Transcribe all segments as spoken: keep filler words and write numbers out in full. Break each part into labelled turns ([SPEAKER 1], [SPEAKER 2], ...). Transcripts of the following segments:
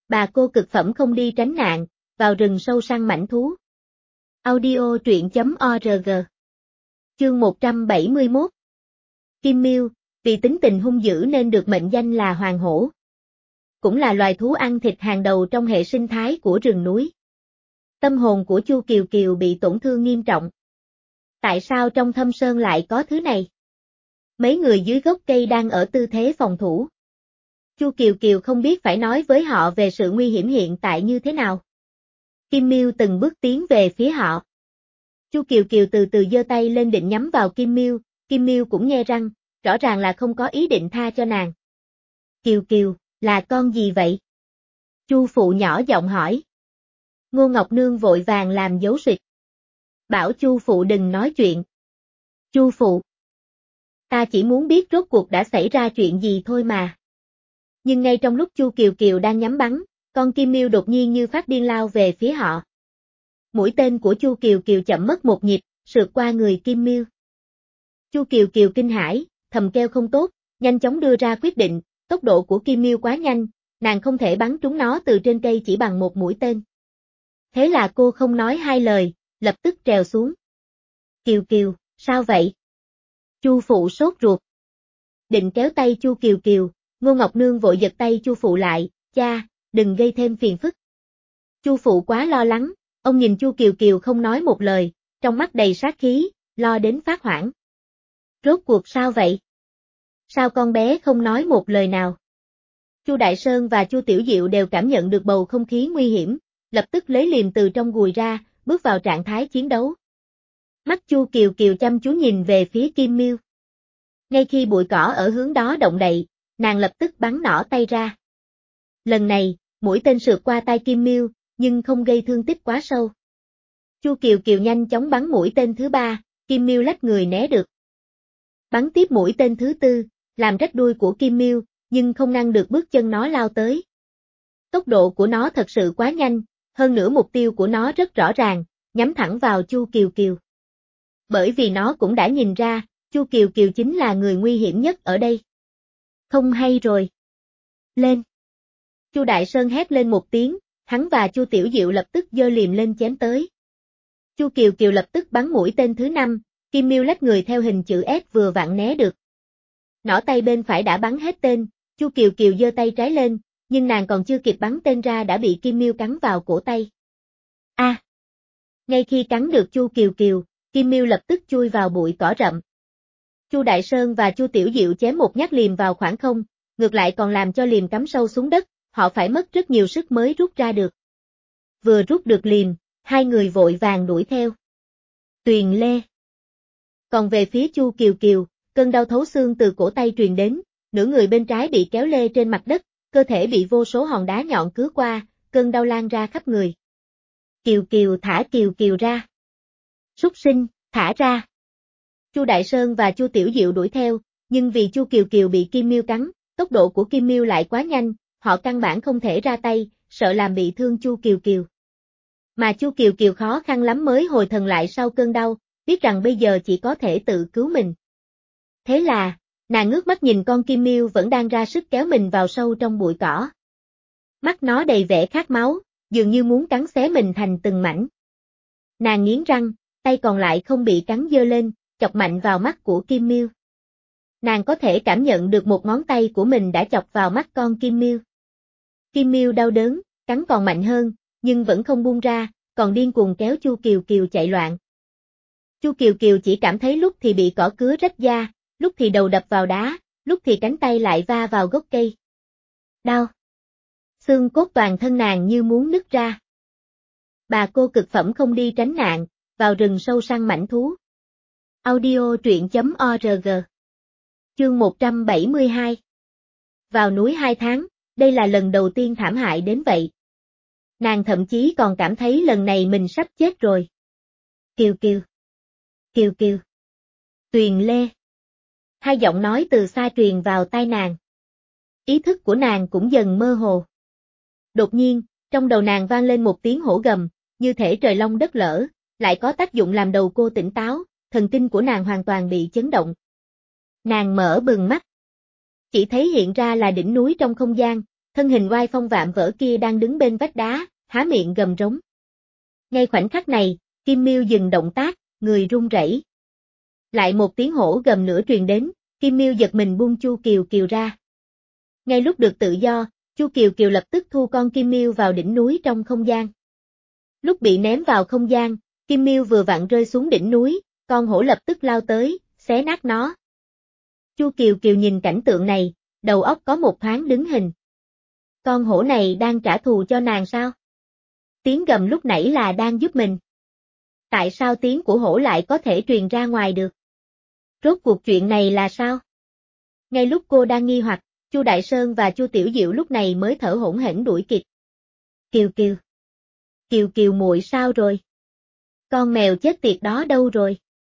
[SPEAKER 1] Bà cô cực phẩm không đi tránh nạn, vào rừng sâu săn mãnh thú. Audio truyện chấm org. Chương một trăm bảy mươi mốt. Kim Miêu, vì tính tình hung dữ nên được mệnh danh là Hoàng Hổ. Cũng là loài thú ăn thịt hàng đầu trong hệ sinh thái của rừng núi. Tâm hồn của Chu Kiều Kiều bị tổn thương nghiêm trọng. Tại sao trong thâm sơn lại có thứ này? Mấy người dưới gốc cây đang ở tư thế phòng thủ. Chu Kiều Kiều không biết phải nói với họ về sự nguy hiểm hiện tại như thế nào. Kim Miêu từng bước tiến về phía họ. Chu Kiều Kiều từ từ giơ tay lên định nhắm vào Kim Miêu, Kim Miêu cũng nhe răng, rõ ràng là không có ý định tha cho nàng. Kiều Kiều, là con gì vậy? Chu phụ nhỏ giọng hỏi. Ngô Ngọc Nương vội vàng làm dấu suyệt. Bảo Chu phụ đừng nói chuyện. Chu phụ. Ta chỉ muốn biết rốt cuộc đã xảy ra chuyện gì thôi mà. Nhưng ngay trong lúc Chu Kiều Kiều đang nhắm bắn, con Kim Miêu đột nhiên như phát điên lao về phía họ. Mũi tên của Chu Kiều Kiều chậm mất một nhịp, sượt qua người Kim Miêu. Chu Kiều Kiều kinh hãi, thầm kêu không tốt, nhanh chóng đưa ra quyết định, tốc độ của Kim Miêu quá nhanh, nàng không thể bắn trúng nó từ trên cây chỉ bằng một mũi tên. Thế là cô không nói hai lời, lập tức trèo xuống. Kiều Kiều, sao vậy? Chu phụ sốt ruột. Định kéo tay Chu Kiều Kiều, Ngô Ngọc Nương vội giật tay Chu phụ lại, cha, đừng gây thêm phiền phức. Chu phụ quá lo lắng, ông nhìn Chu Kiều Kiều không nói một lời, trong mắt đầy sát khí, lo đến phát hoảng. Rốt cuộc sao vậy? Sao con bé không nói một lời nào? Chu Đại Sơn và Chu Tiểu Diệu đều cảm nhận được bầu không khí nguy hiểm, lập tức lấy liềm từ trong gùi ra, bước vào trạng thái chiến đấu. Mắt Chu Kiều Kiều chăm chú nhìn về phía Kim Miêu. Ngay khi bụi cỏ ở hướng đó động đậy, nàng lập tức bắn nỏ tay ra. Lần này, mũi tên sượt qua tay Kim Miêu, nhưng không gây thương tích quá sâu. Chu Kiều Kiều nhanh chóng bắn mũi tên thứ ba, Kim Miêu lách người né được. Bắn tiếp mũi tên thứ tư, làm rách đuôi của Kim Miêu, nhưng không ngăn được bước chân nó lao tới. Tốc độ của nó thật sự quá nhanh, hơn nữa mục tiêu của nó rất rõ ràng, nhắm thẳng vào Chu Kiều Kiều. Bởi vì nó cũng đã nhìn ra, Chu Kiều Kiều chính là người nguy hiểm nhất ở đây. Không hay rồi. Lên. Chu Đại Sơn hét lên một tiếng, hắn và Chu Tiểu Diệu lập tức giơ liềm lên chém tới. Chu Kiều Kiều lập tức bắn mũi tên thứ năm, Kim Miêu lách người theo hình chữ S vừa vặn né được. Nỏ tay bên phải đã bắn hết tên, Chu Kiều Kiều giơ tay trái lên, nhưng nàng còn chưa kịp bắn tên ra đã bị Kim Miêu cắn vào cổ tay. A! À. Ngay khi cắn được Chu Kiều Kiều, Kim Miêu lập tức chui vào bụi cỏ rậm. Chu Đại Sơn và Chu Tiểu Diệu chém một nhát liềm vào khoảng không, ngược lại còn làm cho liềm cắm sâu xuống đất, họ phải mất rất nhiều sức mới rút ra được. Vừa rút được liềm, hai người vội vàng đuổi theo. Tuyền Lê. Còn về phía Chu Kiều Kiều, cơn đau thấu xương từ cổ tay truyền đến, nửa người bên trái bị kéo lê trên mặt đất, cơ thể bị vô số hòn đá nhọn cứa qua, cơn đau lan ra khắp người. Kiều Kiều thả Kiều Kiều ra. Súc sinh, thả ra. Chu Đại Sơn và Chu Tiểu Diệu đuổi theo, nhưng vì Chu Kiều Kiều bị Kim Miêu cắn, tốc độ của Kim Miêu lại quá nhanh, họ căn bản không thể ra tay, sợ làm bị thương Chu Kiều Kiều. Mà Chu Kiều Kiều khó khăn lắm mới hồi thần lại sau cơn đau, biết rằng bây giờ chỉ có thể tự cứu mình. Thế là, nàng ngước mắt nhìn con Kim Miêu vẫn đang ra sức kéo mình vào sâu trong bụi cỏ. Mắt nó đầy vẻ khát máu, dường như muốn cắn xé mình thành từng mảnh. Nàng nghiến răng, tay còn lại không bị cắn giơ lên, chọc mạnh vào mắt của Kim Miêu. Nàng có thể cảm nhận được một ngón tay của mình đã chọc vào mắt con Kim Miêu. Kim Miêu đau đớn, cắn còn mạnh hơn, nhưng vẫn không buông ra, còn điên cuồng kéo Chu Kiều Kiều chạy loạn. Chu Kiều Kiều chỉ cảm thấy lúc thì bị cỏ cứa rách da, lúc thì đầu đập vào đá, lúc thì cánh tay lại va vào gốc cây. Đau. Xương cốt toàn thân nàng như muốn nứt ra. Bà cô cực phẩm không đi tránh nạn, vào rừng sâu săn mãnh thú. Audio truyện chấm org. Chương một trăm bảy mươi hai. Vào núi hai tháng, đây là lần đầu tiên thảm hại đến vậy. Nàng thậm chí còn cảm thấy lần này mình sắp chết rồi. Kiều Kiều. Kiều Kiều. Tuyền Lê. Hai giọng nói từ xa truyền vào tai nàng. Ý thức của nàng cũng dần mơ hồ. Đột nhiên, trong đầu nàng vang lên một tiếng hổ gầm, như thể trời long đất lở, lại có tác dụng làm đầu cô tỉnh táo, thần kinh của nàng hoàn toàn bị chấn động. Nàng mở bừng mắt. Chỉ thấy hiện ra là đỉnh núi trong không gian, thân hình oai phong vạm vỡ kia đang đứng bên vách đá, há miệng gầm rống. Ngay khoảnh khắc này, Kim Miêu dừng động tác, người run rẩy. Lại một tiếng hổ gầm nữa truyền đến, Kim Miêu giật mình buông Chu Kiều Kiều ra. Ngay lúc được tự do, Chu Kiều Kiều lập tức thu con Kim Miêu vào đỉnh núi trong không gian. Lúc bị ném vào không gian, Kim Miêu vừa vặn rơi xuống đỉnh núi, con hổ lập tức lao tới, xé nát nó. Chu Kiều Kiều nhìn cảnh tượng này, đầu óc có một thoáng đứng hình. Con hổ này đang trả thù cho nàng sao? Tiếng gầm lúc nãy là đang giúp mình. Tại sao tiếng của hổ lại có thể truyền ra ngoài được? Rốt cuộc chuyện này là sao? Ngay lúc cô đang nghi hoặc, Chu Đại Sơn và Chu Tiểu Diệu lúc này mới thở hổn hển đuổi kịp. Kiều Kiều. Kiều Kiều muội sao rồi? Con mèo chết tiệt đó đâu rồi?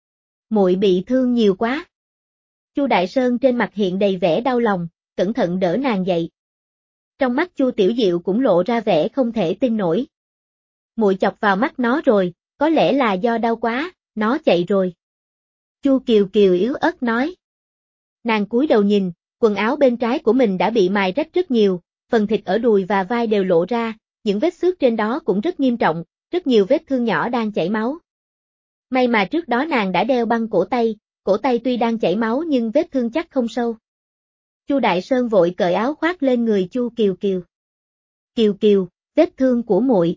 [SPEAKER 1] Muội bị thương nhiều quá. Chu Đại Sơn trên mặt hiện đầy vẻ đau lòng, cẩn thận đỡ nàng dậy. Trong mắt Chu Tiểu Diệu cũng lộ ra vẻ không thể tin nổi. Muội chọc vào mắt nó rồi, có lẽ là do đau quá, nó chạy rồi. Chu Kiều Kiều yếu ớt nói. Nàng cúi đầu nhìn, quần áo bên trái của mình đã bị mài rách rất nhiều, phần thịt ở đùi và vai đều lộ ra, những vết xước trên đó cũng rất nghiêm trọng, rất nhiều vết thương nhỏ đang chảy máu. May mà trước đó nàng đã đeo băng cổ tay, cổ tay tuy đang chảy máu nhưng vết thương chắc không sâu. Chu Đại Sơn vội cởi áo khoác lên người Chu Kiều Kiều. Kiều Kiều, vết thương của muội.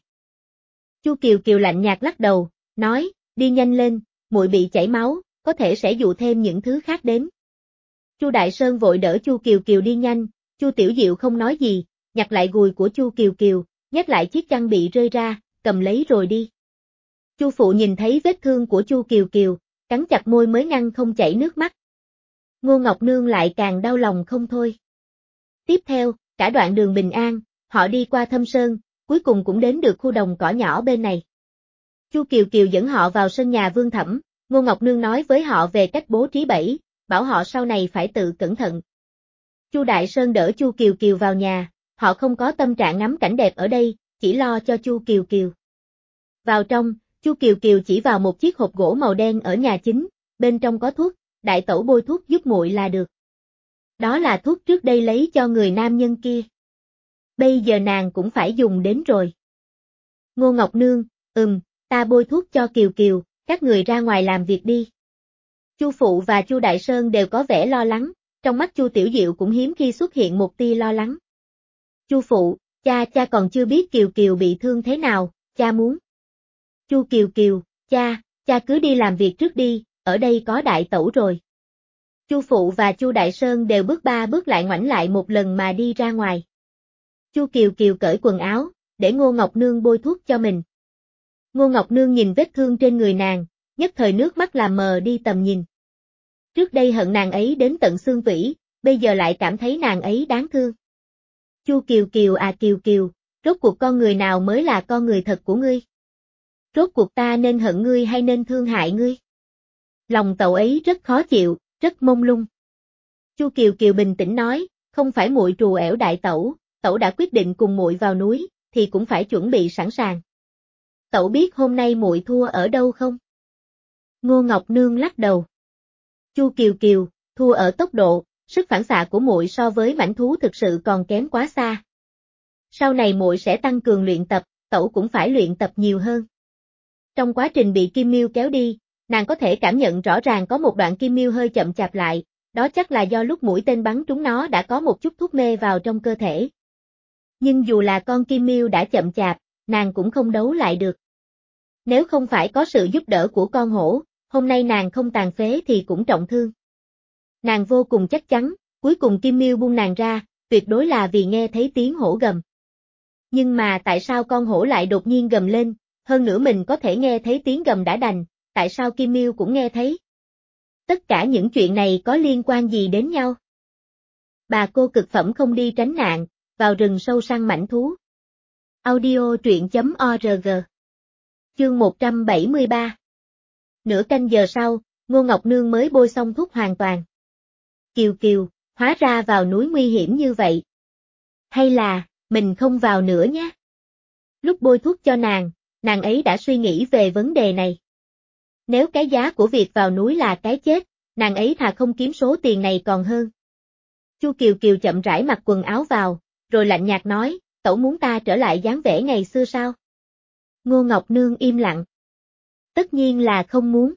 [SPEAKER 1] Chu Kiều Kiều lạnh nhạt lắc đầu, nói, đi nhanh lên, muội bị chảy máu, có thể sẽ dụ thêm những thứ khác đến. Chu Đại Sơn vội đỡ Chu Kiều Kiều đi nhanh, Chu Tiểu Diệu không nói gì, nhặt lại gùi của Chu Kiều Kiều, nhét lại chiếc chăn bị rơi ra, cầm lấy rồi đi. Chu phụ nhìn thấy vết thương của Chu Kiều Kiều, cắn chặt môi mới ngăn không chảy nước mắt. Ngô Ngọc Nương lại càng đau lòng không thôi. Tiếp theo, cả đoạn đường bình an, họ đi qua Thâm Sơn, cuối cùng cũng đến được khu đồng cỏ nhỏ bên này. Chu Kiều Kiều dẫn họ vào sân nhà Vương Thẩm, Ngô Ngọc Nương nói với họ về cách bố trí bẫy, bảo họ sau này phải tự cẩn thận. Chu Đại Sơn đỡ Chu Kiều Kiều vào nhà, họ không có tâm trạng ngắm cảnh đẹp ở đây, chỉ lo cho Chu Kiều Kiều. Vào trong, Chu Kiều Kiều chỉ vào một chiếc hộp gỗ màu đen ở nhà chính, bên trong có thuốc, đại tẩu bôi thuốc giúp muội là được. Đó là thuốc trước đây lấy cho người nam nhân kia. Bây giờ nàng cũng phải dùng đến rồi. Ngô Ngọc Nương, ừm, ta bôi thuốc cho Kiều Kiều, các người ra ngoài làm việc đi. Chu phụ và Chu Đại Sơn đều có vẻ lo lắng, trong mắt Chu Tiểu Diệu cũng hiếm khi xuất hiện một tia lo lắng. Chu phụ, cha cha còn chưa biết Kiều Kiều bị thương thế nào, cha muốn. Chu Kiều Kiều, cha, cha cứ đi làm việc trước đi, ở đây có đại tẩu rồi. Chu phụ và Chu Đại Sơn đều bước ba bước lại ngoảnh lại một lần mà đi ra ngoài. Chu Kiều Kiều cởi quần áo, để Ngô Ngọc Nương bôi thuốc cho mình. Ngô Ngọc Nương nhìn vết thương trên người nàng, nhất thời nước mắt làm mờ đi tầm nhìn. Trước đây hận nàng ấy đến tận xương tủy, bây giờ lại cảm thấy nàng ấy đáng thương. Chu Kiều Kiều à Kiều Kiều, rốt cuộc con người nào mới là con người thật của ngươi? Rốt cuộc ta nên hận ngươi hay nên thương hại ngươi? Lòng tẩu ấy rất khó chịu, rất mông lung. Chu Kiều Kiều bình tĩnh nói, không phải muội trù ẻo đại tẩu, tẩu đã quyết định cùng muội vào núi, thì cũng phải chuẩn bị sẵn sàng. Tẩu biết hôm nay muội thua ở đâu không? Ngô Ngọc Nương lắc đầu. Chu Kiều Kiều, thua ở tốc độ, sức phản xạ của muội so với mãnh thú thực sự còn kém quá xa. Sau này muội sẽ tăng cường luyện tập, tẩu cũng phải luyện tập nhiều hơn. Trong quá trình bị Kim Miêu kéo đi, nàng có thể cảm nhận rõ ràng có một đoạn Kim Miêu hơi chậm chạp lại, đó chắc là do lúc mũi tên bắn trúng nó đã có một chút thuốc mê vào trong cơ thể. Nhưng dù là con Kim Miêu đã chậm chạp, nàng cũng không đấu lại được. Nếu không phải có sự giúp đỡ của con hổ, hôm nay nàng không tàn phế thì cũng trọng thương. Nàng vô cùng chắc chắn, cuối cùng Kim Miêu buông nàng ra, tuyệt đối là vì nghe thấy tiếng hổ gầm. Nhưng mà tại sao con hổ lại đột nhiên gầm lên, hơn nữa mình có thể nghe thấy tiếng gầm đã đành, tại sao Kim Miêu cũng nghe thấy? Tất cả những chuyện này có liên quan gì đến nhau? Bà cô cực phẩm không đi tránh nạn, vào rừng sâu săn mãnh thú. Audio truyện chấm org. Chương một trăm bảy mươi ba. Nửa canh giờ sau, Ngô Ngọc Nương mới bôi xong thuốc hoàn toàn. Kiều Kiều, hóa ra vào núi nguy hiểm như vậy. Hay là, mình không vào nữa nhé. Lúc bôi thuốc cho nàng, nàng ấy đã suy nghĩ về vấn đề này. Nếu cái giá của việc vào núi là cái chết, nàng ấy thà không kiếm số tiền này còn hơn. Chu Kiều Kiều chậm rãi mặc quần áo vào, rồi lạnh nhạt nói, tẩu muốn ta trở lại dáng vẻ ngày xưa sao? Ngô Ngọc Nương im lặng. Tất nhiên là không muốn.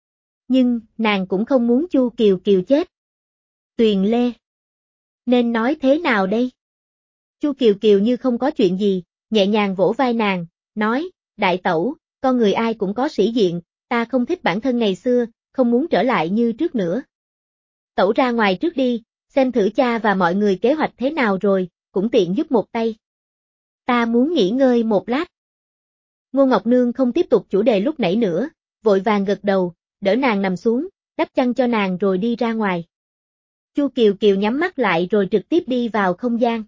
[SPEAKER 1] Nhưng, nàng cũng không muốn Chu Kiều Kiều chết. Tuyền Lê. Nên nói thế nào đây? Chu Kiều Kiều như không có chuyện gì, nhẹ nhàng vỗ vai nàng, nói, đại tẩu, con người ai cũng có sĩ diện, ta không thích bản thân ngày xưa, không muốn trở lại như trước nữa. Tẩu ra ngoài trước đi, xem thử cha và mọi người kế hoạch thế nào rồi, cũng tiện giúp một tay. Ta muốn nghỉ ngơi một lát. Ngô Ngọc Nương không tiếp tục chủ đề lúc nãy nữa, vội vàng gật đầu, đỡ nàng nằm xuống, đắp chăn cho nàng rồi đi ra ngoài. Chu Kiều Kiều nhắm mắt lại rồi trực tiếp đi vào không gian.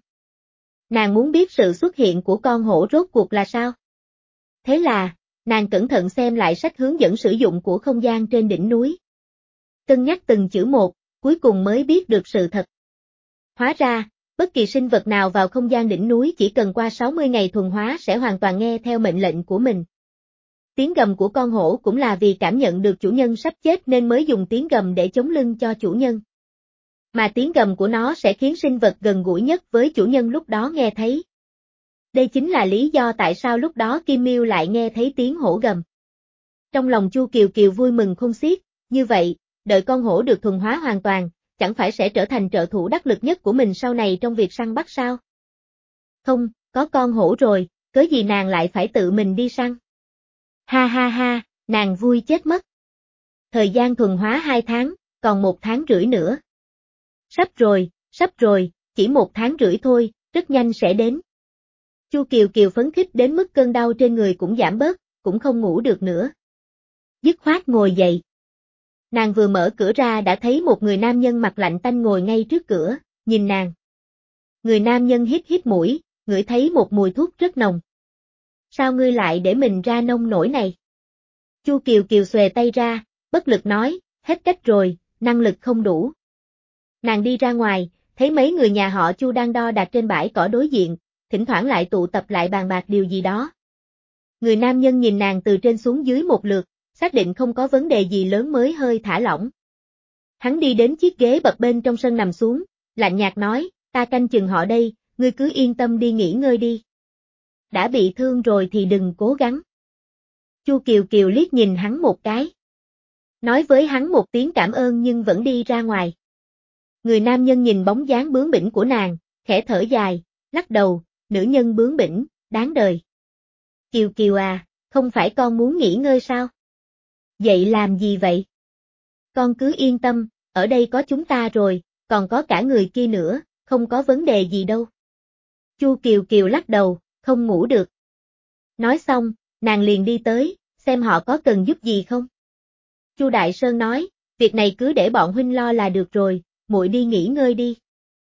[SPEAKER 1] Nàng muốn biết sự xuất hiện của con hổ rốt cuộc là sao. Thế là, nàng cẩn thận xem lại sách hướng dẫn sử dụng của không gian trên đỉnh núi. Cân nhắc từng chữ một, cuối cùng mới biết được sự thật. Hóa ra, bất kỳ sinh vật nào vào không gian đỉnh núi chỉ cần qua sáu mươi ngày thuần hóa sẽ hoàn toàn nghe theo mệnh lệnh của mình. Tiếng gầm của con hổ cũng là vì cảm nhận được chủ nhân sắp chết nên mới dùng tiếng gầm để chống lưng cho chủ nhân. Mà tiếng gầm của nó sẽ khiến sinh vật gần gũi nhất với chủ nhân lúc đó nghe thấy. Đây chính là lý do tại sao lúc đó Kim Miêu lại nghe thấy tiếng hổ gầm. Trong lòng Chu Kiều Kiều vui mừng khôn xiết, như vậy, đợi con hổ được thuần hóa hoàn toàn, chẳng phải sẽ trở thành trợ thủ đắc lực nhất của mình sau này trong việc săn bắt sao? Không, có con hổ rồi, cớ gì nàng lại phải tự mình đi săn? Ha ha ha, nàng vui chết mất. Thời gian thuần hóa hai tháng, còn một tháng rưỡi nữa. Sắp rồi, sắp rồi, chỉ một tháng rưỡi thôi, rất nhanh sẽ đến. Chu Kiều Kiều phấn khích đến mức cơn đau trên người cũng giảm bớt, cũng không ngủ được nữa. Dứt khoát ngồi dậy. Nàng vừa mở cửa ra đã thấy một người nam nhân mặt lạnh tanh ngồi ngay trước cửa, nhìn nàng. Người nam nhân hít hít mũi, ngửi thấy một mùi thuốc rất nồng. Sao ngươi lại để mình ra nông nổi này? Chu Kiều Kiều xòe tay ra, bất lực nói, hết cách rồi, năng lực không đủ. Nàng đi ra ngoài, thấy mấy người nhà họ Chu đang đo đạc trên bãi cỏ đối diện, thỉnh thoảng lại tụ tập lại bàn bạc điều gì đó. Người nam nhân nhìn nàng từ trên xuống dưới một lượt, xác định không có vấn đề gì lớn mới hơi thả lỏng. Hắn đi đến chiếc ghế bập bên trong sân nằm xuống, lạnh nhạt nói, ta canh chừng họ đây, ngươi cứ yên tâm đi nghỉ ngơi đi. Đã bị thương rồi thì đừng cố gắng. Chu Kiều Kiều liếc nhìn hắn một cái. Nói với hắn một tiếng cảm ơn nhưng vẫn đi ra ngoài. Người nam nhân nhìn bóng dáng bướng bỉnh của nàng, khẽ thở dài, lắc đầu, nữ nhân bướng bỉnh, đáng đời. Kiều Kiều à, không phải con muốn nghỉ ngơi sao? Vậy làm gì vậy? Con cứ yên tâm, ở đây có chúng ta rồi, còn có cả người kia nữa, không có vấn đề gì đâu. Chu Kiều Kiều lắc đầu, không ngủ được. Nói xong, nàng liền đi tới, xem họ có cần giúp gì không. Chu Đại Sơn nói, việc này cứ để bọn huynh lo là được rồi, muội đi nghỉ ngơi đi.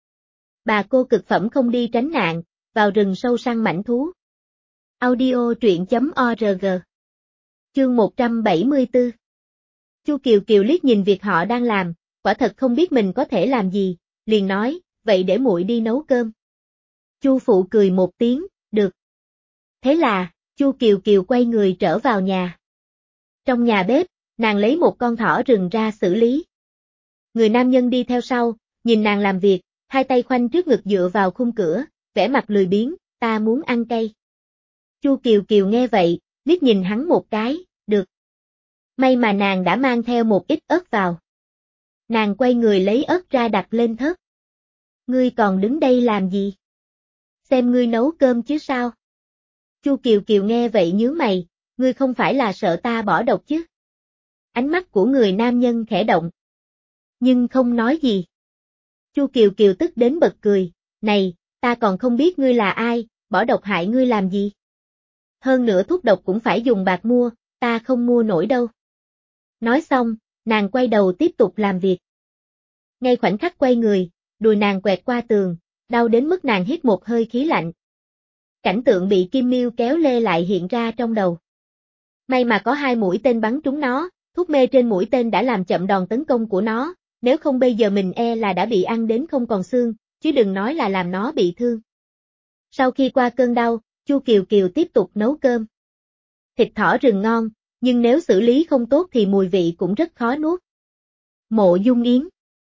[SPEAKER 1] Bà cô cực phẩm không đi tránh nạn, vào rừng sâu săn mãnh thú. Audio truyện chấm org. Chương một trăm bảy mươi tư. Chu Kiều Kiều liếc nhìn việc họ đang làm, quả thật không biết mình có thể làm gì, liền nói, vậy để muội đi nấu cơm. Chu phụ cười một tiếng, được. Thế là, Chu Kiều Kiều quay người trở vào nhà. Trong nhà bếp, nàng lấy một con thỏ rừng ra xử lý. Người nam nhân đi theo sau, nhìn nàng làm việc, hai tay khoanh trước ngực dựa vào khung cửa, vẻ mặt lười biếng, ta muốn ăn cay. Chu Kiều Kiều nghe vậy, liếc nhìn hắn một cái, được. May mà nàng đã mang theo một ít ớt vào. Nàng quay người lấy ớt ra đặt lên thớt. Ngươi còn đứng đây làm gì? Xem ngươi nấu cơm chứ sao? Chu Kiều Kiều nghe vậy nhướng mày, ngươi không phải là sợ ta bỏ độc chứ? Ánh mắt của người nam nhân khẽ động. Nhưng không nói gì. Chu Kiều Kiều tức đến bật cười, này, ta còn không biết ngươi là ai, bỏ độc hại ngươi làm gì? Hơn nữa thuốc độc cũng phải dùng bạc mua, ta không mua nổi đâu. Nói xong, nàng quay đầu tiếp tục làm việc. Ngay khoảnh khắc quay người, đùi nàng quẹt qua tường, đau đến mức nàng hít một hơi khí lạnh. Cảnh tượng bị Kim Miêu kéo lê lại hiện ra trong đầu. May mà có hai mũi tên bắn trúng nó, thuốc mê trên mũi tên đã làm chậm đòn tấn công của nó, nếu không bây giờ mình e là đã bị ăn đến không còn xương, chứ đừng nói là làm nó bị thương. Sau khi qua cơn đau, Chu Kiều Kiều tiếp tục nấu cơm. Thịt thỏ rừng ngon, nhưng nếu xử lý không tốt thì mùi vị cũng rất khó nuốt. Mộ Dung Yến.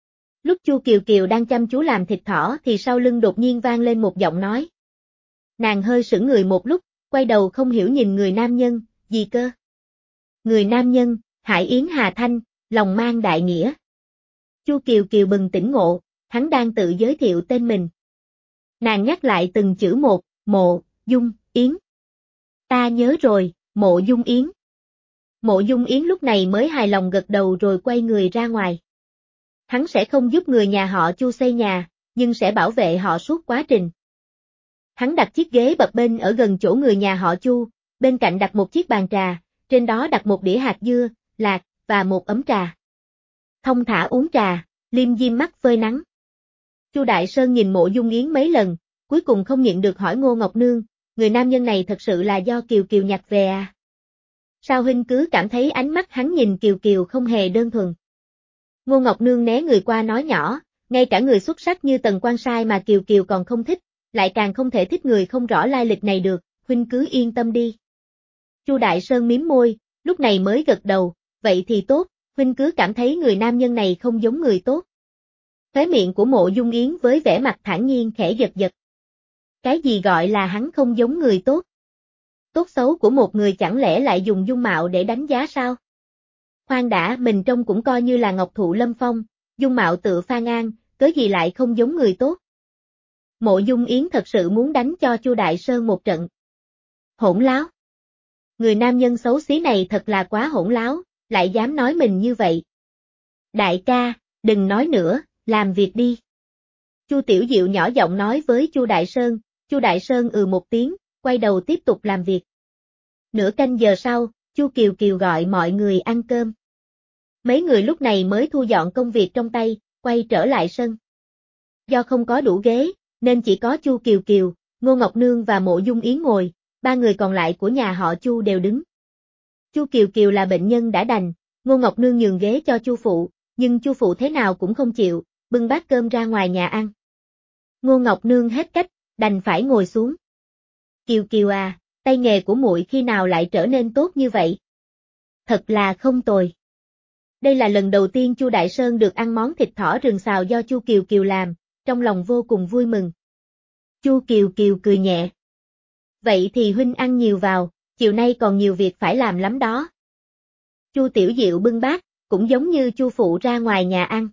[SPEAKER 1] Lúc Chu Kiều Kiều đang chăm chú làm thịt thỏ thì sau lưng đột nhiên vang lên một giọng nói. Nàng hơi sững người một lúc, quay đầu không hiểu nhìn người nam nhân, gì cơ? Người nam nhân, Hải Yến Hà Thanh, lòng mang đại nghĩa. Chu Kiều Kiều bừng tỉnh ngộ, hắn đang tự giới thiệu tên mình. Nàng nhắc lại từng chữ một, Mộ Dung Yến. Ta nhớ rồi, Mộ Dung Yến. Mộ Dung Yến lúc này mới hài lòng gật đầu rồi quay người ra ngoài. Hắn sẽ không giúp người nhà họ Chu xây nhà, nhưng sẽ bảo vệ họ suốt quá trình. Hắn đặt chiếc ghế bập bênh ở gần chỗ người nhà họ Chu, bên cạnh đặt một chiếc bàn trà, trên đó đặt một đĩa hạt dưa, lạc, và một ấm trà. Thông thả uống trà, liêm diêm mắt phơi nắng. Chu Đại Sơn nhìn Mộ Dung Yến mấy lần, cuối cùng không nhịn được hỏi Ngô Ngọc Nương, người nam nhân này thật sự là do Kiều Kiều nhặt về à? Sao huynh cứ cảm thấy ánh mắt hắn nhìn Kiều Kiều không hề đơn thuần? Ngô Ngọc Nương né người qua nói nhỏ, ngay cả người xuất sắc như Tần Quan Sai mà Kiều Kiều còn không thích, lại càng không thể thích người không rõ lai lịch này được, huynh cứ yên tâm đi. Chu Đại Sơn mím môi, lúc này mới gật đầu, vậy thì tốt, huynh cứ cảm thấy người nam nhân này không giống người tốt. Khóe miệng của Mộ Dung Yến với vẻ mặt thản nhiên khẽ giật giật. Cái gì gọi là hắn không giống người tốt? Tốt xấu của một người chẳng lẽ lại dùng dung mạo để đánh giá sao? Khoan đã, mình trông cũng coi như là ngọc thụ lâm phong, dung mạo tự Phan An, cớ gì lại không giống người tốt? Mộ Dung Yến thật sự muốn đánh cho Chu Đại Sơn một trận. Hỗn láo. Người nam nhân xấu xí này thật là quá hỗn láo, lại dám nói mình như vậy. Đại ca, đừng nói nữa, làm việc đi. Chu Tiểu Diệu nhỏ giọng nói với Chu Đại Sơn, Chu Đại Sơn ừ một tiếng, quay đầu tiếp tục làm việc. Nửa canh giờ sau, Chu Kiều Kiều gọi mọi người ăn cơm. Mấy người lúc này mới thu dọn công việc trong tay, quay trở lại sân. Do không có đủ ghế, nên chỉ có Chu Kiều Kiều, Ngô Ngọc Nương và Mộ Dung Yến ngồi, ba người còn lại của nhà họ Chu đều đứng. Chu Kiều Kiều là bệnh nhân đã đành, Ngô Ngọc Nương nhường ghế cho Chu phụ, nhưng Chu phụ thế nào cũng không chịu, bưng bát cơm ra ngoài nhà ăn. Ngô Ngọc Nương hết cách, đành phải ngồi xuống. Kiều Kiều à, tay nghề của muội khi nào lại trở nên tốt như vậy? Thật là không tồi. Đây là lần đầu tiên Chu Đại Sơn được ăn món thịt thỏ rừng xào do Chu Kiều Kiều làm, trong lòng vô cùng vui mừng. Chu Kiều Kiều cười nhẹ. Vậy thì huynh ăn nhiều vào, chiều nay còn nhiều việc phải làm lắm đó. Chu Tiểu Diệu bưng bát, cũng giống như Chu phụ ra ngoài nhà ăn.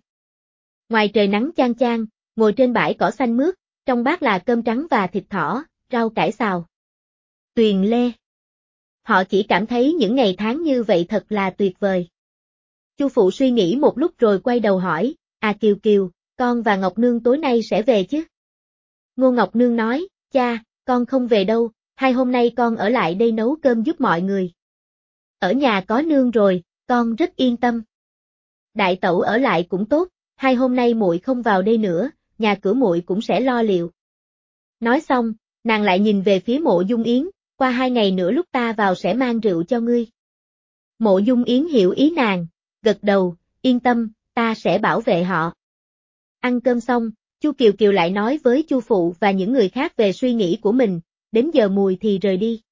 [SPEAKER 1] Ngoài trời nắng chang chang, ngồi trên bãi cỏ xanh mướt, trong bát là cơm trắng và thịt thỏ, rau cải xào. Tuyền Lê. Họ chỉ cảm thấy những ngày tháng như vậy thật là tuyệt vời. Chu phụ suy nghĩ một lúc rồi quay đầu hỏi, à Kiều Kiều, con và Ngọc Nương tối nay sẽ về chứ? Ngô Ngọc Nương nói, cha, con không về đâu, hai hôm nay con ở lại đây nấu cơm giúp mọi người. Ở nhà có nương rồi, con rất yên tâm. Đại tẩu ở lại cũng tốt, hai hôm nay muội không vào đây nữa, nhà cửa muội cũng sẽ lo liệu. Nói xong, nàng lại nhìn về phía Mộ Dung Yến, qua hai ngày nữa lúc ta vào sẽ mang rượu cho ngươi. Mộ Dung Yến hiểu ý nàng, gật đầu, yên tâm, ta sẽ bảo vệ họ. Ăn cơm xong, Chu Kiều Kiều lại nói với Chu phụ và những người khác về suy nghĩ của mình, đến giờ mùi thì rời đi.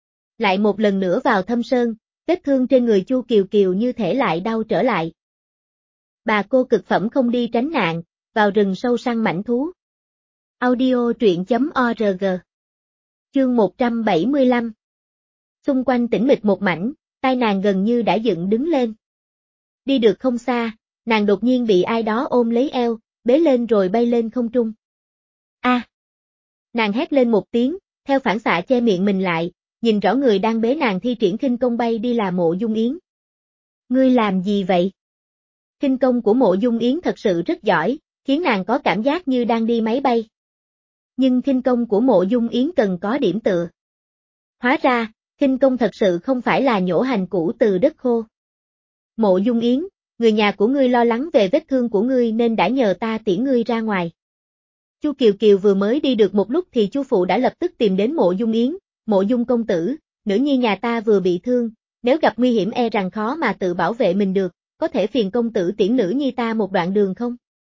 [SPEAKER 1] Lại một lần nữa vào thâm sơn, vết thương trên người Chu Kiều Kiều như thể lại đau trở lại. Bà cô cực phẩm không đi tránh nạn, vào rừng sâu săn mãnh thú. Audio truyện chấm org. Chương một trăm bảy mươi lăm. Xung quanh tĩnh mịch một mảnh, tai nàng gần như đã dựng đứng lên. Đi được không xa, nàng đột nhiên bị ai đó ôm lấy eo, bế lên rồi bay lên không trung. A! À. Nàng hét lên một tiếng, theo phản xạ che miệng mình lại, nhìn rõ người đang bế nàng thi triển khinh công bay đi là Mộ Dung Yến. Ngươi làm gì vậy? Khinh công của Mộ Dung Yến thật sự rất giỏi, khiến nàng có cảm giác như đang đi máy bay. Nhưng khinh công của Mộ Dung Yến cần có điểm tựa. Hóa ra, khinh công thật sự không phải là nhổ hành củ từ đất khô. Mộ Dung Yến, người nhà của ngươi lo lắng về vết thương của ngươi nên đã nhờ ta tiễn ngươi ra ngoài. Chu Kiều Kiều vừa mới đi được một lúc thì Chu phụ đã lập tức tìm đến Mộ Dung Yến, Mộ Dung công tử, nữ nhi nhà ta vừa bị thương, nếu gặp nguy hiểm e rằng khó mà tự bảo vệ mình được, có thể phiền công tử tiễn nữ nhi ta một đoạn đường không?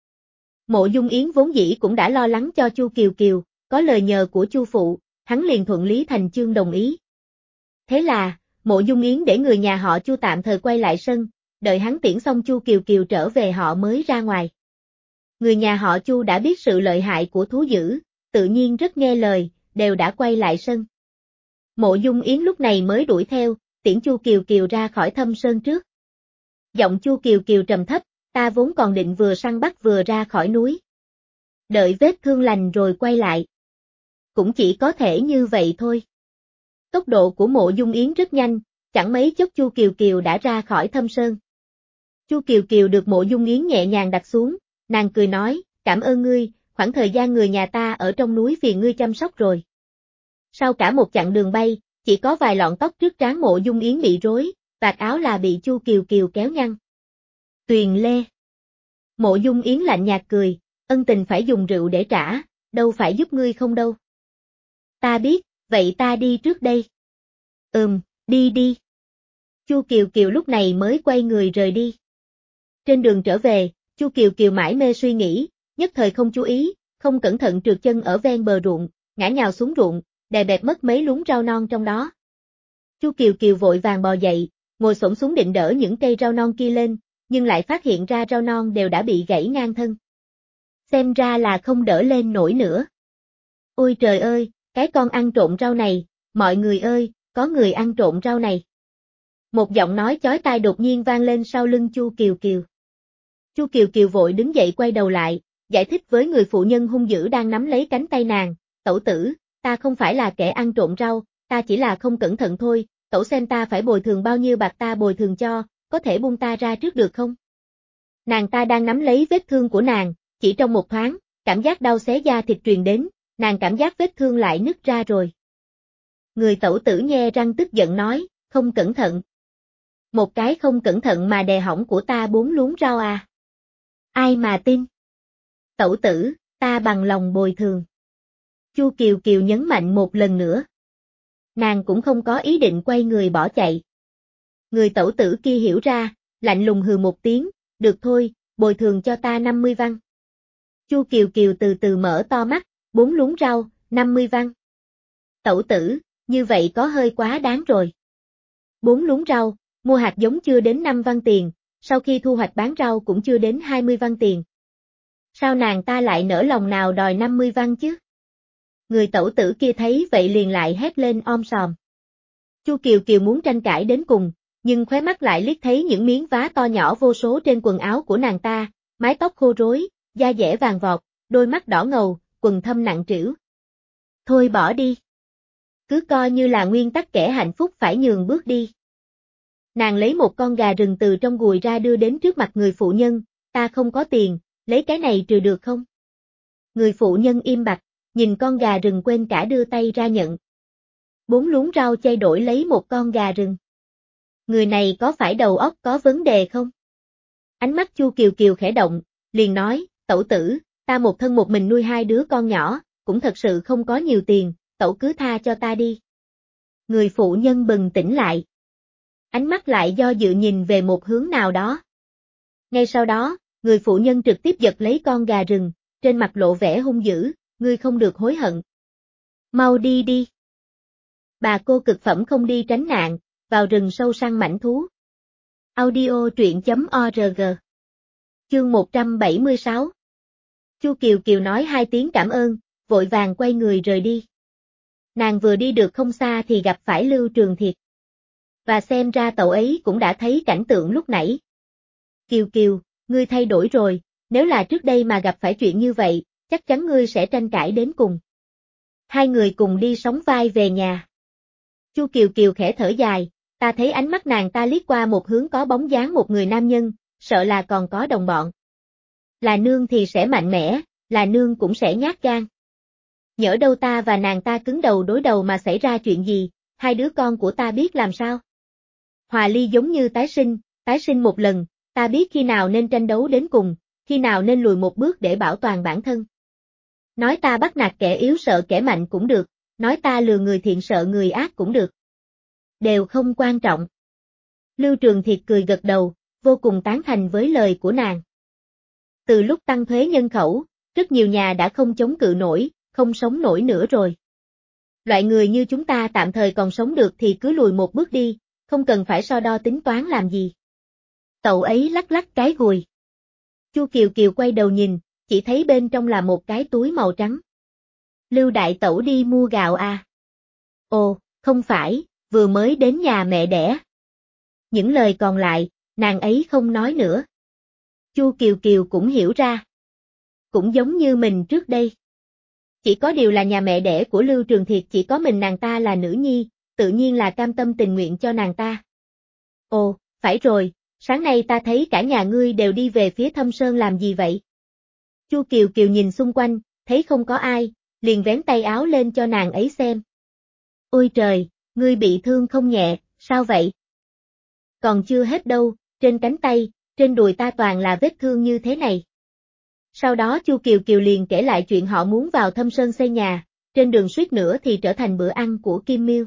[SPEAKER 1] Mộ Dung Yến vốn dĩ cũng đã lo lắng cho Chu Kiều Kiều, có lời nhờ của Chu phụ, hắn liền thuận lý thành chương đồng ý. Thế là, Mộ Dung Yến để người nhà họ Chu tạm thời quay lại sân, đợi hắn tiễn xong Chu Kiều Kiều trở về họ mới ra ngoài. Người nhà họ Chu đã biết sự lợi hại của thú dữ, tự nhiên rất nghe lời, đều đã quay lại sân. Mộ Dung Yến lúc này mới đuổi theo, tiễn Chu Kiều Kiều ra khỏi thâm sơn trước. Giọng Chu Kiều Kiều trầm thấp, ta vốn còn định vừa săn bắt vừa ra khỏi núi. Đợi vết thương lành rồi quay lại. Cũng chỉ có thể như vậy thôi. Tốc độ của Mộ Dung Yến rất nhanh, chẳng mấy chốc Chu Kiều Kiều đã ra khỏi thâm sơn. Chu Kiều Kiều được Mộ Dung Yến nhẹ nhàng đặt xuống, nàng cười nói, cảm ơn ngươi, khoảng thời gian người nhà ta ở trong núi vì ngươi chăm sóc rồi. Sau cả một chặng đường bay, chỉ có vài lọn tóc trước trán Mộ Dung Yến bị rối, vạt áo là bị Chu Kiều Kiều kéo nhăn. Tuyền Lê. Mộ Dung Yến lạnh nhạt cười, ân tình phải dùng rượu để trả, đâu phải giúp ngươi không đâu. Ta biết, vậy ta đi trước đây. Ừm, đi đi. Chu Kiều Kiều lúc này mới quay người rời đi. Trên đường trở về, Chu Kiều Kiều mãi mê suy nghĩ, nhất thời không chú ý, không cẩn thận trượt chân ở ven bờ ruộng, ngã nhào xuống ruộng, đè bẹp mất mấy luống rau non trong đó. Chu Kiều Kiều vội vàng bò dậy, ngồi xổm xuống định đỡ những cây rau non kia lên, nhưng lại phát hiện ra rau non đều đã bị gãy ngang thân. Xem ra là không đỡ lên nổi nữa. Ôi trời ơi, cái con ăn trộm rau này, mọi người ơi, có người ăn trộm rau này. Một giọng nói chói tai đột nhiên vang lên sau lưng Chu Kiều Kiều. Chu Kiều Kiều vội đứng dậy quay đầu lại, giải thích với người phụ nhân hung dữ đang nắm lấy cánh tay nàng, tẩu tử, ta không phải là kẻ ăn trộm rau, ta chỉ là không cẩn thận thôi, tẩu xem ta phải bồi thường bao nhiêu bạc ta bồi thường cho, có thể buông ta ra trước được không? Nàng ta đang nắm lấy vết thương của nàng, chỉ trong một thoáng, cảm giác đau xé da thịt truyền đến, nàng cảm giác vết thương lại nứt ra rồi. Người tẩu tử nhe răng tức giận nói, không cẩn thận. Một cái không cẩn thận mà đè hỏng của ta bốn luống rau à. Ai mà tin? Tẩu tử, ta bằng lòng bồi thường. Chu Kiều Kiều nhấn mạnh một lần nữa. Nàng cũng không có ý định quay người bỏ chạy. Người tẩu tử kia hiểu ra, lạnh lùng hừ một tiếng, được thôi, bồi thường cho ta năm mươi văn. Chu Kiều Kiều từ từ mở to mắt, bốn luống rau, năm mươi văn. Tẩu tử, như vậy có hơi quá đáng rồi. Bốn luống rau, mua hạt giống chưa đến năm văn tiền, sau khi thu hoạch bán rau cũng chưa đến hai mươi văn tiền. Sao nàng ta lại nỡ lòng nào đòi năm mươi văn chứ? Người tẩu tử kia thấy vậy liền lại hét lên om sòm. Chu Kiều Kiều muốn tranh cãi đến cùng, nhưng khóe mắt lại liếc thấy những miếng vá to nhỏ vô số trên quần áo của nàng ta, mái tóc khô rối, da dẻ vàng vọt, đôi mắt đỏ ngầu, quần thâm nặng trĩu. Thôi bỏ đi. Cứ coi như là nguyên tắc kẻ hạnh phúc phải nhường bước đi. Nàng lấy một con gà rừng từ trong gùi ra đưa đến trước mặt người phụ nhân, ta không có tiền, lấy cái này trừ được không? Người phụ nhân im bặt, nhìn con gà rừng quên cả đưa tay ra nhận. Bốn luống rau chay đổi lấy một con gà rừng. Người này có phải đầu óc có vấn đề không? Ánh mắt Chu Kiều Kiều khẽ động, liền nói, tẩu tử, ta một thân một mình nuôi hai đứa con nhỏ, cũng thật sự không có nhiều tiền, tẩu cứ tha cho ta đi. Người phụ nhân bừng tỉnh lại. Ánh mắt lại do dự nhìn về một hướng nào đó. Ngay sau đó, người phụ nhân trực tiếp giật lấy con gà rừng, trên mặt lộ vẻ hung dữ, ngươi không được hối hận. Mau đi đi. Bà cô cực phẩm không đi tránh nạn, vào rừng sâu săn mãnh thú. Audio truyện chấm org. Chương một trăm bảy mươi sáu. Chu Kiều Kiều nói hai tiếng cảm ơn, vội vàng quay người rời đi. Nàng vừa đi được không xa thì gặp phải Lưu Trường Thiệt. Và xem ra cậu ấy cũng đã thấy cảnh tượng lúc nãy. Kiều Kiều, ngươi thay đổi rồi, nếu là trước đây mà gặp phải chuyện như vậy, chắc chắn ngươi sẽ tranh cãi đến cùng. Hai người cùng đi sóng vai về nhà. Chu Kiều Kiều khẽ thở dài, ta thấy ánh mắt nàng ta liếc qua một hướng có bóng dáng một người nam nhân, sợ là còn có đồng bọn. Là nương thì sẽ mạnh mẽ, là nương cũng sẽ nhát gan. Nhỡ đâu ta và nàng ta cứng đầu đối đầu mà xảy ra chuyện gì, hai đứa con của ta biết làm sao? Hòa ly giống như tái sinh, tái sinh một lần, ta biết khi nào nên tranh đấu đến cùng, khi nào nên lùi một bước để bảo toàn bản thân. Nói ta bắt nạt kẻ yếu sợ kẻ mạnh cũng được, nói ta lừa người thiện sợ người ác cũng được. Đều không quan trọng. Lưu Trường Thiệt cười gật đầu, vô cùng tán thành với lời của nàng. Từ lúc tăng thuế nhân khẩu, rất nhiều nhà đã không chống cự nổi, không sống nổi nữa rồi. Loại người như chúng ta tạm thời còn sống được thì cứ lùi một bước đi, không cần phải so đo tính toán làm gì. Cậu ấy lắc lắc cái gùi. Chu Kiều Kiều quay đầu nhìn, chỉ chỉ thấy bên trong là một cái túi màu trắng. Lưu đại tẩu đi mua gạo à? Ồ, không phải, vừa mới đến nhà mẹ đẻ. Những lời còn lại, nàng ấy không nói nữa. Chu Kiều Kiều cũng hiểu ra. Cũng giống như mình trước đây. Chỉ có điều là nhà mẹ đẻ của Lưu Trường Thiệt chỉ có mình nàng ta là nữ nhi, tự nhiên là cam tâm tình nguyện cho nàng ta. Ồ, phải rồi, sáng nay ta thấy cả nhà ngươi đều đi về phía Thâm Sơn làm gì vậy? Chu Kiều Kiều nhìn xung quanh, thấy không có ai, liền vén tay áo lên cho nàng ấy xem. Ôi trời, ngươi bị thương không nhẹ, sao vậy? Còn chưa hết đâu, trên cánh tay, trên đùi ta toàn là vết thương như thế này. Sau đó Chu Kiều Kiều liền kể lại chuyện họ muốn vào Thâm Sơn xây nhà, trên đường suýt nữa thì trở thành bữa ăn của Kim Miêu.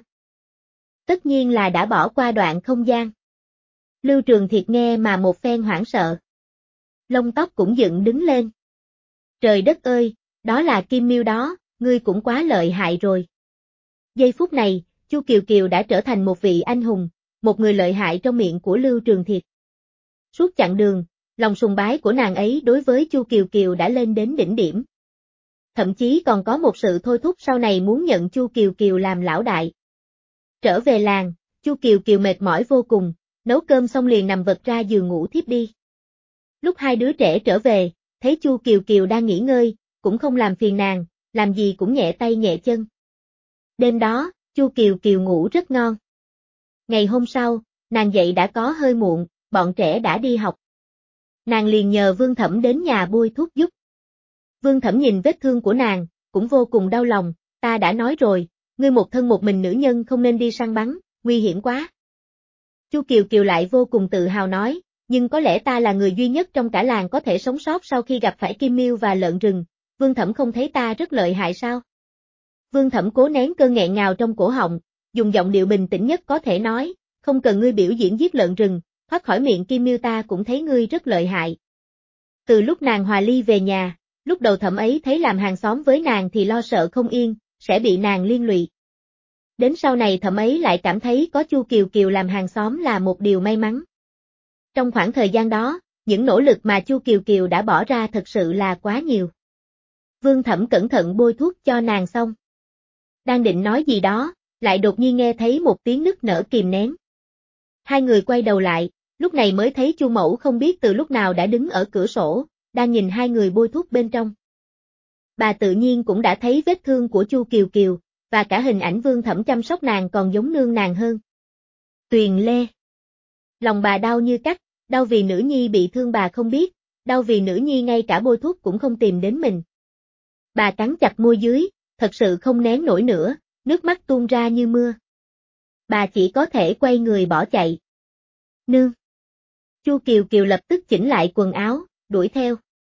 [SPEAKER 1] Tất nhiên là đã bỏ qua đoạn không gian. Lưu Trường Thiệt nghe mà một phen hoảng sợ. Lông tóc cũng dựng đứng lên. Trời đất ơi, đó là Kim Miêu đó, ngươi cũng quá lợi hại rồi. Giây phút này, Chu Kiều Kiều đã trở thành một vị anh hùng, một người lợi hại trong miệng của Lưu Trường Thiệt. Suốt chặng đường, lòng sùng bái của nàng ấy đối với Chu Kiều Kiều đã lên đến đỉnh điểm. Thậm chí còn có một sự thôi thúc sau này muốn nhận Chu Kiều Kiều làm lão đại. Trở về làng, Chu Kiều Kiều mệt mỏi vô cùng, nấu cơm xong liền nằm vật ra giường ngủ thiếp đi. Lúc hai đứa trẻ trở về, thấy Chu Kiều Kiều đang nghỉ ngơi, cũng không làm phiền nàng, làm gì cũng nhẹ tay nhẹ chân. Đêm đó, Chu Kiều Kiều ngủ rất ngon. Ngày hôm sau, nàng dậy đã có hơi muộn, bọn trẻ đã đi học. Nàng liền nhờ Vương Thẩm đến nhà bôi thuốc giúp. Vương Thẩm nhìn vết thương của nàng, cũng vô cùng đau lòng, ta đã nói rồi, ngươi một thân một mình nữ nhân không nên đi săn bắn, nguy hiểm quá. Chu Kiều Kiều lại vô cùng tự hào nói, nhưng có lẽ ta là người duy nhất trong cả làng có thể sống sót sau khi gặp phải Kim Miêu và lợn rừng, Vương Thẩm không thấy ta rất lợi hại sao? Vương Thẩm cố nén cơn nghẹn ngào trong cổ họng, dùng giọng điệu bình tĩnh nhất có thể nói, không cần ngươi biểu diễn giết lợn rừng, thoát khỏi miệng Kim Miêu ta cũng thấy ngươi rất lợi hại. Từ lúc nàng Hòa Ly về nhà, lúc đầu Thẩm ấy thấy làm hàng xóm với nàng thì lo sợ không yên, sẽ bị nàng liên lụy. Đến sau này Thẩm ấy lại cảm thấy có Chu Kiều Kiều làm hàng xóm là một điều may mắn. Trong khoảng thời gian đó, những nỗ lực mà Chu Kiều Kiều đã bỏ ra thật sự là quá nhiều. Vương Thẩm cẩn thận bôi thuốc cho nàng xong. Đang định nói gì đó, lại đột nhiên nghe thấy một tiếng nức nở kìm nén. Hai người quay đầu lại, lúc này mới thấy Chu Mẫu không biết từ lúc nào đã đứng ở cửa sổ, đang nhìn hai người bôi thuốc bên trong. Bà tự nhiên cũng đã thấy vết thương của Chu Kiều Kiều, và cả hình ảnh Vương Thẩm chăm sóc nàng còn giống nương nàng hơn. Tuyền Lê. Lòng bà đau như cắt, đau vì nữ nhi bị thương bà không biết, đau vì nữ nhi ngay cả bôi thuốc cũng không tìm đến mình. Bà cắn chặt môi dưới, thật sự không nén nổi nữa, nước mắt tuôn ra như mưa. Bà chỉ có thể quay người bỏ chạy. Nương. Chu Kiều Kiều lập tức chỉnh lại quần áo, đuổi theo.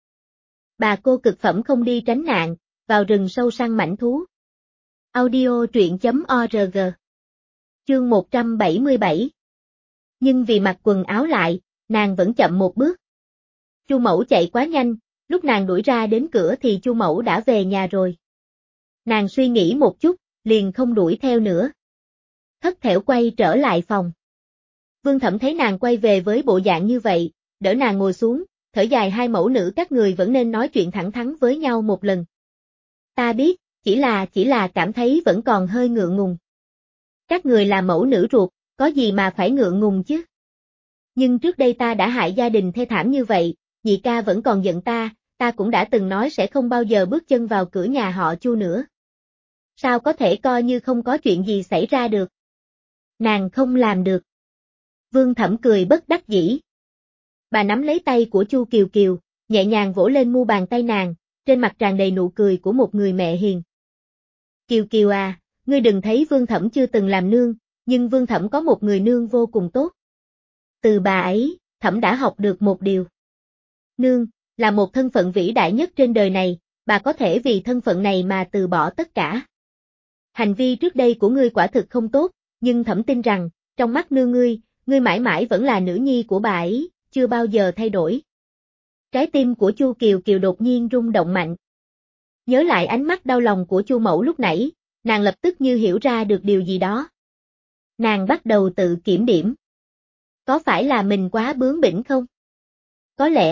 [SPEAKER 1] Bà cô cực phẩm không đi tránh nạn, vào rừng sâu săn mãnh thú. Audio truyện chấm org. Chương một trăm bảy mươi bảy. Nhưng vì mặc quần áo lại, nàng vẫn chậm một bước. Chu Mẫu chạy quá nhanh, lúc nàng đuổi ra đến cửa thì Chu Mẫu đã về nhà rồi. Nàng suy nghĩ một chút, liền không đuổi theo nữa. Thất thểu quay trở lại phòng. Vương Thẩm thấy nàng quay về với bộ dạng như vậy, đỡ nàng ngồi xuống, thở dài hai mẫu nữ các người vẫn nên nói chuyện thẳng thắn với nhau một lần. Ta biết, chỉ là chỉ là cảm thấy vẫn còn hơi ngượng ngùng. Các người là mẫu nữ ruột, có gì mà phải ngượng ngùng chứ? Nhưng trước đây ta đã hại gia đình thê thảm như vậy, nhị ca vẫn còn giận ta, ta cũng đã từng nói sẽ không bao giờ bước chân vào cửa nhà họ Chu nữa. Sao có thể coi như không có chuyện gì xảy ra được? Nàng không làm được. Vương Thẩm cười bất đắc dĩ. Bà nắm lấy tay của Chu Kiều Kiều, nhẹ nhàng vỗ lên mu bàn tay nàng, trên mặt tràn đầy nụ cười của một người mẹ hiền. Kiều Kiều à, ngươi đừng thấy Vương Thẩm chưa từng làm nương, nhưng Vương Thẩm có một người nương vô cùng tốt. Từ bà ấy, Thẩm đã học được một điều. Nương, là một thân phận vĩ đại nhất trên đời này, bà có thể vì thân phận này mà từ bỏ tất cả. Hành vi trước đây của ngươi quả thực không tốt, nhưng Thẩm tin rằng, trong mắt nương ngươi, ngươi mãi mãi vẫn là nữ nhi của bà ấy, chưa bao giờ thay đổi. Trái tim của Chu Kiều Kiều đột nhiên rung động mạnh. Nhớ lại ánh mắt đau lòng của Chu Mẫu lúc nãy, nàng lập tức như hiểu ra được điều gì đó. Nàng bắt đầu tự kiểm điểm. Có phải là mình quá bướng bỉnh không? Có lẽ,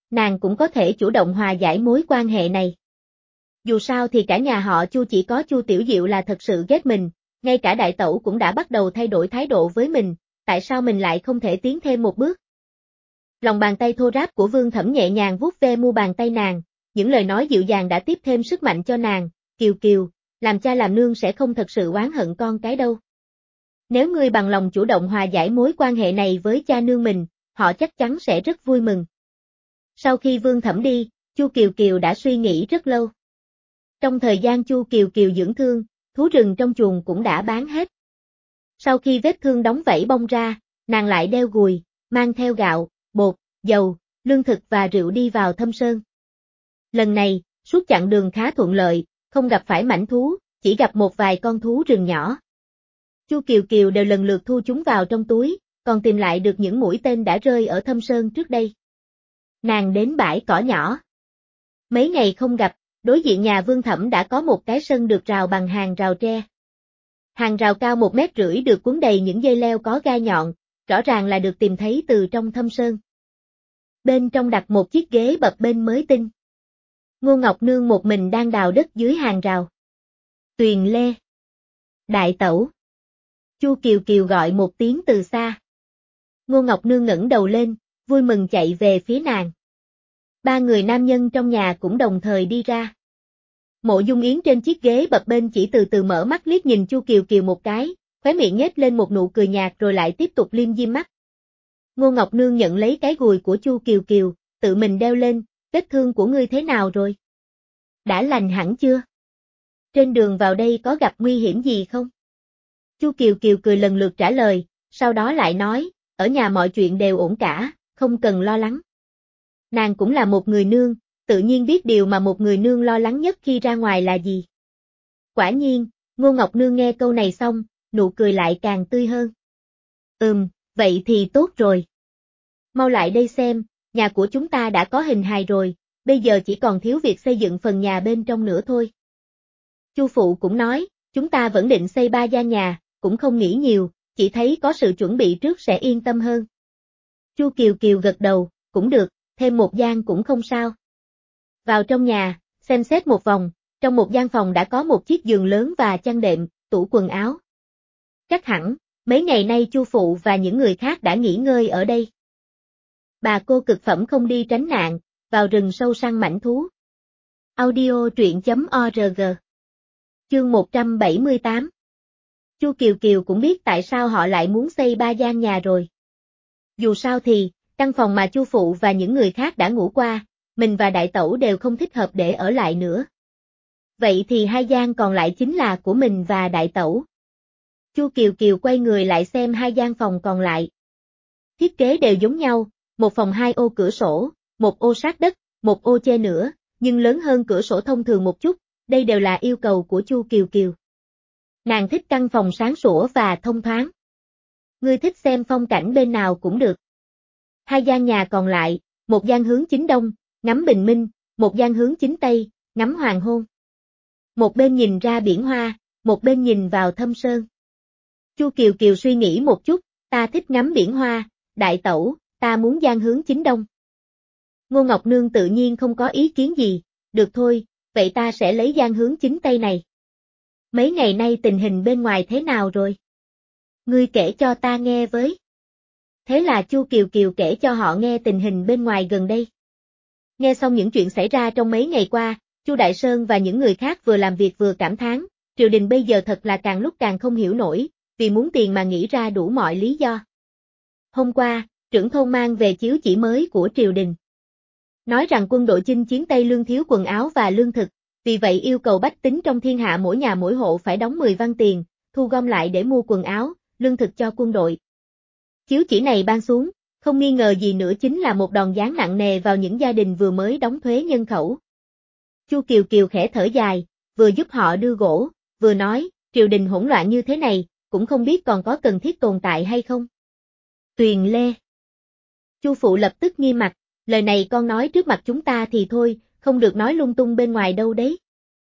[SPEAKER 1] nàng cũng có thể chủ động hòa giải mối quan hệ này. Dù sao thì cả nhà họ Chu chỉ có Chu Tiểu Diệu là thật sự ghét mình, ngay cả đại tẩu cũng đã bắt đầu thay đổi thái độ với mình, tại sao mình lại không thể tiến thêm một bước? Lòng bàn tay thô ráp của Vương Thẩm nhẹ nhàng vuốt ve mu bàn tay nàng, những lời nói dịu dàng đã tiếp thêm sức mạnh cho nàng, Kiều Kiều, làm cha làm nương sẽ không thật sự oán hận con cái đâu. Nếu ngươi bằng lòng chủ động hòa giải mối quan hệ này với cha nương mình, họ chắc chắn sẽ rất vui mừng. Sau khi Vương Thẩm đi, Chu Kiều Kiều đã suy nghĩ rất lâu. Trong thời gian Chu Kiều Kiều dưỡng thương, thú rừng trong chuồng cũng đã bán hết. Sau khi vết thương đóng vảy bong ra, nàng lại đeo gùi, mang theo gạo, bột, dầu, lương thực và rượu đi vào Thâm Sơn. Lần này, suốt chặng đường khá thuận lợi, không gặp phải mãnh thú, chỉ gặp một vài con thú rừng nhỏ. Chu Kiều Kiều đều lần lượt thu chúng vào trong túi, còn tìm lại được những mũi tên đã rơi ở Thâm Sơn trước đây. Nàng đến bãi cỏ nhỏ. Mấy ngày không gặp, đối diện nhà Vương Thẩm đã có một cái sân được rào bằng hàng rào tre. Hàng rào cao một mét rưỡi được cuốn đầy những dây leo có gai nhọn, rõ ràng là được tìm thấy từ trong Thâm Sơn. Bên trong đặt một chiếc ghế bập bênh mới tinh. Ngô Ngọc Nương một mình đang đào đất dưới hàng rào. Tuyền Lê. Đại tẩu. Chu Kiều Kiều gọi một tiếng từ xa. Ngô Ngọc Nương ngẩng đầu lên, vui mừng chạy về phía nàng. Ba người nam nhân trong nhà cũng đồng thời đi ra. Mộ Dung Yến trên chiếc ghế bập bênh chỉ từ từ mở mắt liếc nhìn Chu Kiều Kiều một cái, khóe miệng nhếch lên một nụ cười nhạt rồi lại tiếp tục liêm diêm mắt. Ngô Ngọc Nương nhận lấy cái gùi của Chu Kiều Kiều, tự mình đeo lên, vết thương của ngươi thế nào rồi? Đã lành hẳn chưa? Trên đường vào đây có gặp nguy hiểm gì không? Chu Kiều Kiều cười lần lượt trả lời, sau đó lại nói, ở nhà mọi chuyện đều ổn cả, không cần lo lắng. Nàng cũng là một người nương, tự nhiên biết điều mà một người nương lo lắng nhất khi ra ngoài là gì. Quả nhiên, Ngô Ngọc Nương nghe câu này xong, nụ cười lại càng tươi hơn. Ừm, vậy thì tốt rồi. Mau lại đây xem, nhà của chúng ta đã có hình hài rồi, bây giờ chỉ còn thiếu việc xây dựng phần nhà bên trong nữa thôi. Chu phụ cũng nói, chúng ta vẫn định xây ba gian nhà, cũng không nghĩ nhiều, chỉ thấy có sự chuẩn bị trước sẽ yên tâm hơn. Chu Kiều Kiều gật đầu, cũng được, thêm một gian cũng không sao. Vào trong nhà, xem xét một vòng, trong một gian phòng đã có một chiếc giường lớn và chăn đệm, tủ quần áo. Chắc hẳn, mấy ngày nay Chu phụ và những người khác đã nghỉ ngơi ở đây. Bà cô cực phẩm không đi tránh nạn, vào rừng sâu săn mãnh thú. Audio truyện chấm org. Chương một trăm bảy mươi tám. Chu Kiều Kiều cũng biết tại sao họ lại muốn xây ba gian nhà rồi. Dù sao thì, căn phòng mà Chu phụ và những người khác đã ngủ qua, mình và đại tẩu đều không thích hợp để ở lại nữa. Vậy thì hai gian còn lại chính là của mình và đại tẩu. Chu Kiều Kiều quay người lại xem hai gian phòng còn lại. Thiết kế đều giống nhau, một phòng hai ô cửa sổ, một ô sát đất, một ô che nữa, nhưng lớn hơn cửa sổ thông thường một chút, đây đều là yêu cầu của Chu Kiều Kiều. Nàng thích căn phòng sáng sủa và thông thoáng. Ngươi thích xem phong cảnh bên nào cũng được. Hai gian nhà còn lại, một gian hướng chính đông, ngắm bình minh, một gian hướng chính tây, ngắm hoàng hôn. Một bên nhìn ra biển hoa, một bên nhìn vào Thâm Sơn. Chu Kiều Kiều suy nghĩ một chút, ta thích ngắm biển hoa, đại tẩu, ta muốn gian hướng chính đông. Ngô Ngọc Nương tự nhiên không có ý kiến gì, được thôi, vậy ta sẽ lấy gian hướng chính tây này. Mấy ngày nay tình hình bên ngoài thế nào rồi? Ngươi kể cho ta nghe với. Thế là Chu Kiều Kiều kể cho họ nghe tình hình bên ngoài gần đây. Nghe xong những chuyện xảy ra trong mấy ngày qua, Chu Đại Sơn và những người khác vừa làm việc vừa cảm thán, triều đình bây giờ thật là càng lúc càng không hiểu nổi, vì muốn tiền mà nghĩ ra đủ mọi lý do. Hôm qua, trưởng thôn mang về chiếu chỉ mới của triều đình. Nói rằng quân đội chinh chiến Tây Lương thiếu quần áo và lương thực, vì vậy yêu cầu bách tính trong thiên hạ mỗi nhà mỗi hộ phải đóng mười văn tiền, thu gom lại để mua quần áo, lương thực cho quân đội. Chiếu chỉ này ban xuống, không nghi ngờ gì nữa chính là một đòn giáng nặng nề vào những gia đình vừa mới đóng thuế nhân khẩu. Chu Kiều Kiều khẽ thở dài, vừa giúp họ đưa gỗ, vừa nói, triều đình hỗn loạn như thế này, cũng không biết còn có cần thiết tồn tại hay không. Tuyền Lê. Chu phụ lập tức nghiêm mặt, lời này con nói trước mặt chúng ta thì thôi, không được nói lung tung bên ngoài đâu đấy.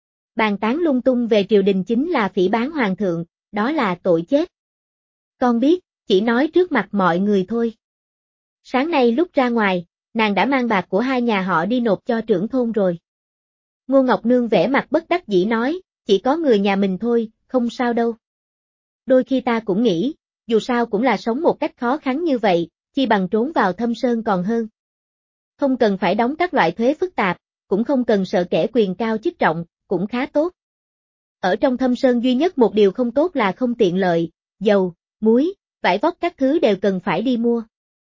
[SPEAKER 1] Bàn tán lung tung về triều đình chính là phỉ báng hoàng thượng, đó là tội chết. Con biết, chỉ nói trước mặt mọi người thôi. Sáng nay lúc ra ngoài, nàng đã mang bạc của hai nhà họ đi nộp cho trưởng thôn rồi. Ngô Ngọc Nương vẻ mặt bất đắc dĩ nói, chỉ có người nhà mình thôi, không sao đâu. Đôi khi ta cũng nghĩ, dù sao cũng là sống một cách khó khăn như vậy, chi bằng trốn vào thâm sơn còn hơn. Không cần phải đóng các loại thuế phức tạp, cũng không cần sợ kẻ quyền cao chức trọng, cũng khá tốt. Ở trong thâm sơn duy nhất một điều không tốt là không tiện lợi, dầu, muối, vải vóc các thứ đều cần phải đi mua.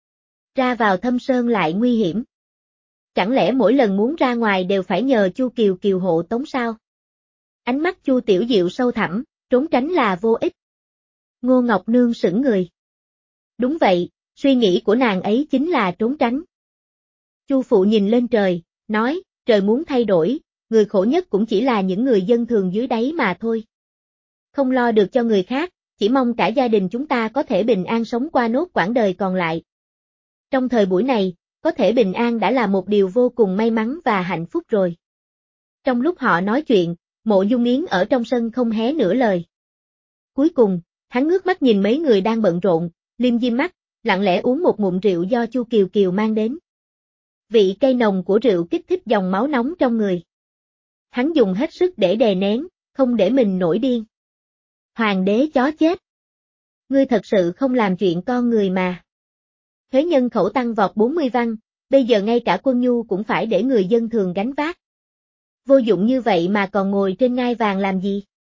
[SPEAKER 1] Ra vào thâm sơn lại nguy hiểm. Chẳng lẽ mỗi lần muốn ra ngoài đều phải nhờ Chu Kiều Kiều hộ tống sao? Ánh mắt Chu Tiểu Diệu sâu thẳm, trốn tránh là vô ích. Ngô Ngọc Nương sững người. Đúng vậy, suy nghĩ của nàng ấy chính là trốn tránh. Chu phụ nhìn lên trời, nói, trời muốn thay đổi, người khổ nhất cũng chỉ là những người dân thường dưới đáy mà thôi. Không lo được cho người khác, chỉ mong cả gia đình chúng ta có thể bình an sống qua nốt quãng đời còn lại. Trong thời buổi này, có thể bình an đã là một điều vô cùng may mắn và hạnh phúc rồi. Trong lúc họ nói chuyện, Mộ Dung Yến ở trong sân không hé nửa lời. Cuối cùng, hắn ngước mắt nhìn mấy người đang bận rộn, liêm diêm mắt, lặng lẽ uống một ngụm rượu do Chu Kiều Kiều mang đến. Vị cay nồng của rượu kích thích dòng máu nóng trong người. Hắn dùng hết sức để đè nén, không để mình nổi điên. Hoàng đế chó chết. Ngươi thật sự không làm chuyện con người mà. Thuế nhân khẩu tăng vọt bốn mươi văn, bây giờ ngay cả quân nhu cũng phải để người dân thường gánh vác. Vô dụng như vậy mà còn ngồi trên ngai vàng làm gì?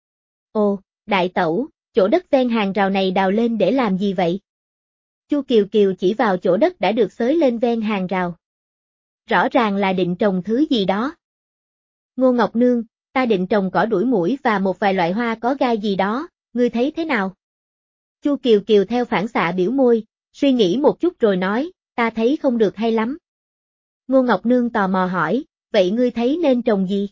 [SPEAKER 1] Ồ, đại tẩu, chỗ đất ven hàng rào này đào lên để làm gì vậy? Chu Kiều Kiều chỉ vào chỗ đất đã được xới lên ven hàng rào. Rõ ràng là định trồng thứ gì đó. Ngô Ngọc Nương, ta định trồng cỏ đuổi muỗi và một vài loại hoa có gai gì đó, ngươi thấy thế nào? Chu Kiều Kiều theo phản xạ biểu môi, suy nghĩ một chút rồi nói, ta thấy không được hay lắm. Ngô Ngọc Nương tò mò hỏi, vậy ngươi thấy nên trồng gì?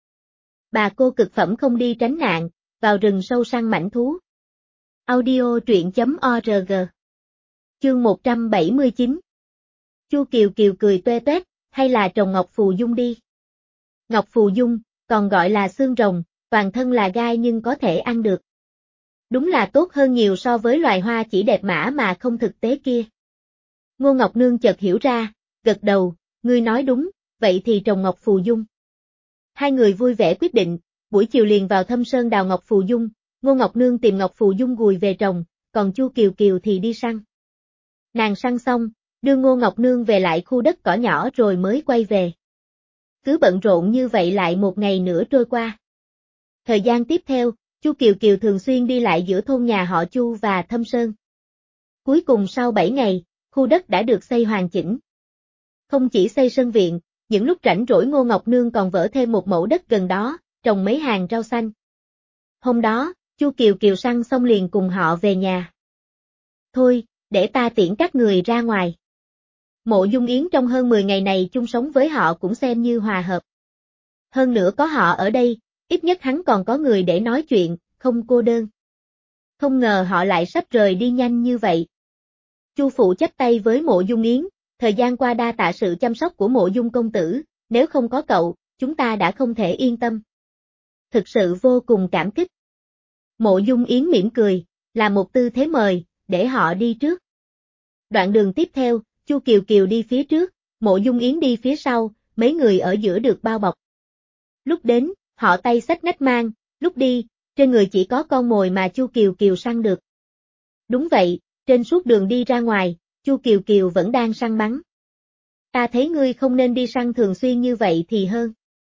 [SPEAKER 1] Bà cô cực phẩm không đi tránh nạn, vào rừng sâu săn mãnh thú. Audio truyện chấm org. Chương một trăm bảy mươi chín. Chu Kiều Kiều cười toe toét, hay là trồng ngọc phù dung đi. Ngọc phù dung, còn gọi là xương rồng, toàn thân là gai nhưng có thể ăn được. Đúng là tốt hơn nhiều so với loài hoa chỉ đẹp mã mà không thực tế kia. Ngô Ngọc Nương chợt hiểu ra, gật đầu, ngươi nói đúng, vậy thì trồng ngọc phù dung. Hai người vui vẻ quyết định, buổi chiều liền vào thâm sơn đào ngọc phù dung, Ngô Ngọc Nương tìm ngọc phù dung gùi về trồng, còn Chu Kiều Kiều thì đi săn. Nàng săn xong, đưa Ngô Ngọc Nương về lại khu đất cỏ nhỏ rồi mới quay về. Cứ bận rộn như vậy lại một ngày nữa trôi qua. Thời gian tiếp theo, Chu Kiều Kiều thường xuyên đi lại giữa thôn nhà họ Chu và Thâm Sơn. Cuối cùng sau bảy ngày, khu đất đã được xây hoàn chỉnh. Không chỉ xây sân viện, những lúc rảnh rỗi Ngô Ngọc Nương còn vỡ thêm một mẫu đất gần đó, trồng mấy hàng rau xanh. Hôm đó, Chu Kiều Kiều săn xong liền cùng họ về nhà. Thôi, để ta tiễn các người ra ngoài. Mộ Dung Yến trong hơn mười ngày này chung sống với họ cũng xem như hòa hợp. Hơn nữa có họ ở đây, ít nhất hắn còn có người để nói chuyện, không cô đơn. Không ngờ họ lại sắp rời đi nhanh như vậy. Chu phụ chắp tay với Mộ Dung Yến, thời gian qua đa tạ sự chăm sóc của Mộ Dung công tử, nếu không có cậu, chúng ta đã không thể yên tâm. Thực sự vô cùng cảm kích. Mộ Dung Yến mỉm cười, là một tư thế mời, để họ đi trước. Đoạn đường tiếp theo, Chu Kiều Kiều đi phía trước, Mộ Dung Yến đi phía sau, mấy người ở giữa được bao bọc. Lúc đến, họ tay xách nách mang, lúc đi, trên người chỉ có con mồi mà Chu Kiều Kiều săn được. Đúng vậy, trên suốt đường đi ra ngoài, Chu Kiều Kiều vẫn đang săn bắn. Ta thấy ngươi không nên đi săn thường xuyên như vậy thì hơn.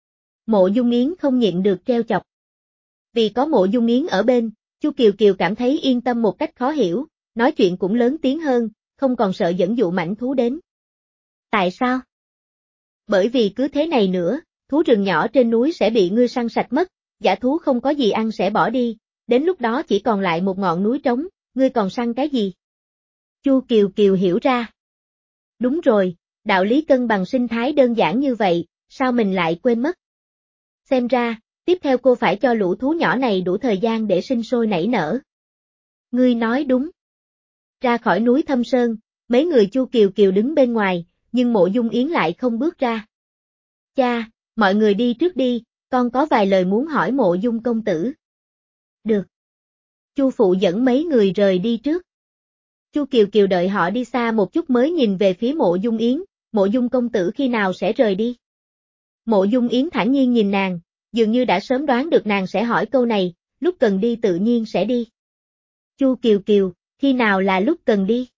[SPEAKER 1] Mộ Dung Yến không nhịn được trêu chọc. Vì có Mộ Dung Yến ở bên, Chu Kiều Kiều cảm thấy yên tâm một cách khó hiểu, nói chuyện cũng lớn tiếng hơn, không còn sợ dẫn dụ mãnh thú đến. Tại sao? Bởi vì cứ thế này nữa, thú rừng nhỏ trên núi sẽ bị ngươi săn sạch mất, dã thú không có gì ăn sẽ bỏ đi, đến lúc đó chỉ còn lại một ngọn núi trống, ngươi còn săn cái gì? Chu Kiều Kiều hiểu ra. Đúng rồi, đạo lý cân bằng sinh thái đơn giản như vậy, sao mình lại quên mất? Xem ra, tiếp theo cô phải cho lũ thú nhỏ này đủ thời gian để sinh sôi nảy nở. Ngươi nói đúng. Ra khỏi núi Thâm Sơn, mấy người Chu Kiều Kiều đứng bên ngoài, nhưng Mộ Dung Yến lại không bước ra. Cha, mọi người đi trước đi, con có vài lời muốn hỏi Mộ Dung công tử. Được. Chu phụ dẫn mấy người rời đi trước. Chu Kiều Kiều đợi họ đi xa một chút mới nhìn về phía Mộ Dung Yến, Mộ Dung công tử khi nào sẽ rời đi? Mộ Dung Yến thản nhiên nhìn nàng, dường như đã sớm đoán được nàng sẽ hỏi câu này, lúc cần đi tự nhiên sẽ đi. Chu Kiều Kiều, khi nào là lúc cần đi?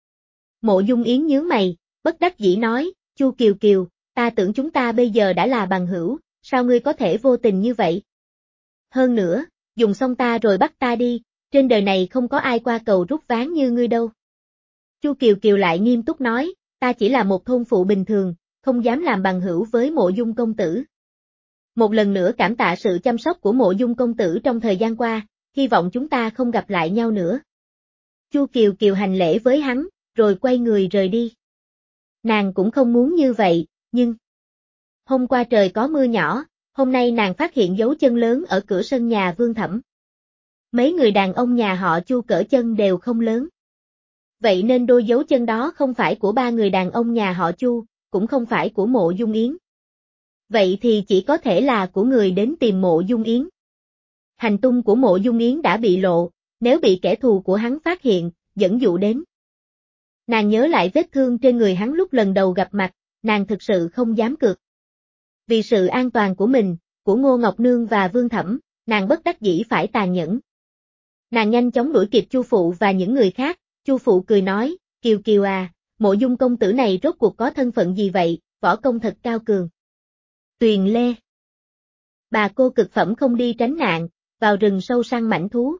[SPEAKER 1] Mộ Dung Yến nhướng mày, bất đắc dĩ nói, Chu Kiều Kiều, ta tưởng chúng ta bây giờ đã là bằng hữu, sao ngươi có thể vô tình như vậy? Hơn nữa, dùng xong ta rồi bắt ta đi, trên đời này không có ai qua cầu rút ván như ngươi đâu. Chu Kiều Kiều lại nghiêm túc nói, ta chỉ là một thôn phụ bình thường, không dám làm bằng hữu với Mộ Dung công tử. Một lần nữa cảm tạ sự chăm sóc của Mộ Dung công tử trong thời gian qua, hy vọng chúng ta không gặp lại nhau nữa. Chu Kiều Kiều hành lễ với hắn, rồi quay người rời đi. Nàng cũng không muốn như vậy, nhưng... Hôm qua trời có mưa nhỏ, hôm nay nàng phát hiện dấu chân lớn ở cửa sân nhà Vương Thẩm. Mấy người đàn ông nhà họ Chu cỡ chân đều không lớn. Vậy nên đôi dấu chân đó không phải của ba người đàn ông nhà họ Chu, cũng không phải của Mộ Dung Yến. Vậy thì chỉ có thể là của người đến tìm Mộ Dung Yến. Hành tung của Mộ Dung Yến đã bị lộ, nếu bị kẻ thù của hắn phát hiện, dẫn dụ đến. Nàng nhớ lại vết thương trên người hắn lúc lần đầu gặp mặt, nàng thực sự không dám cược. Vì sự an toàn của mình, của Ngô Ngọc Nương và Vương Thẩm, nàng bất đắc dĩ phải tàn nhẫn. Nàng nhanh chóng đuổi kịp Chu Phụ và những người khác, Chu Phụ cười nói, Kiều Kiều à, Mộ Dung công tử này rốt cuộc có thân phận gì vậy, võ công thật cao cường. Tuyền Lê. Bà cô cực phẩm không đi tránh nạn, vào rừng sâu săn mãnh thú.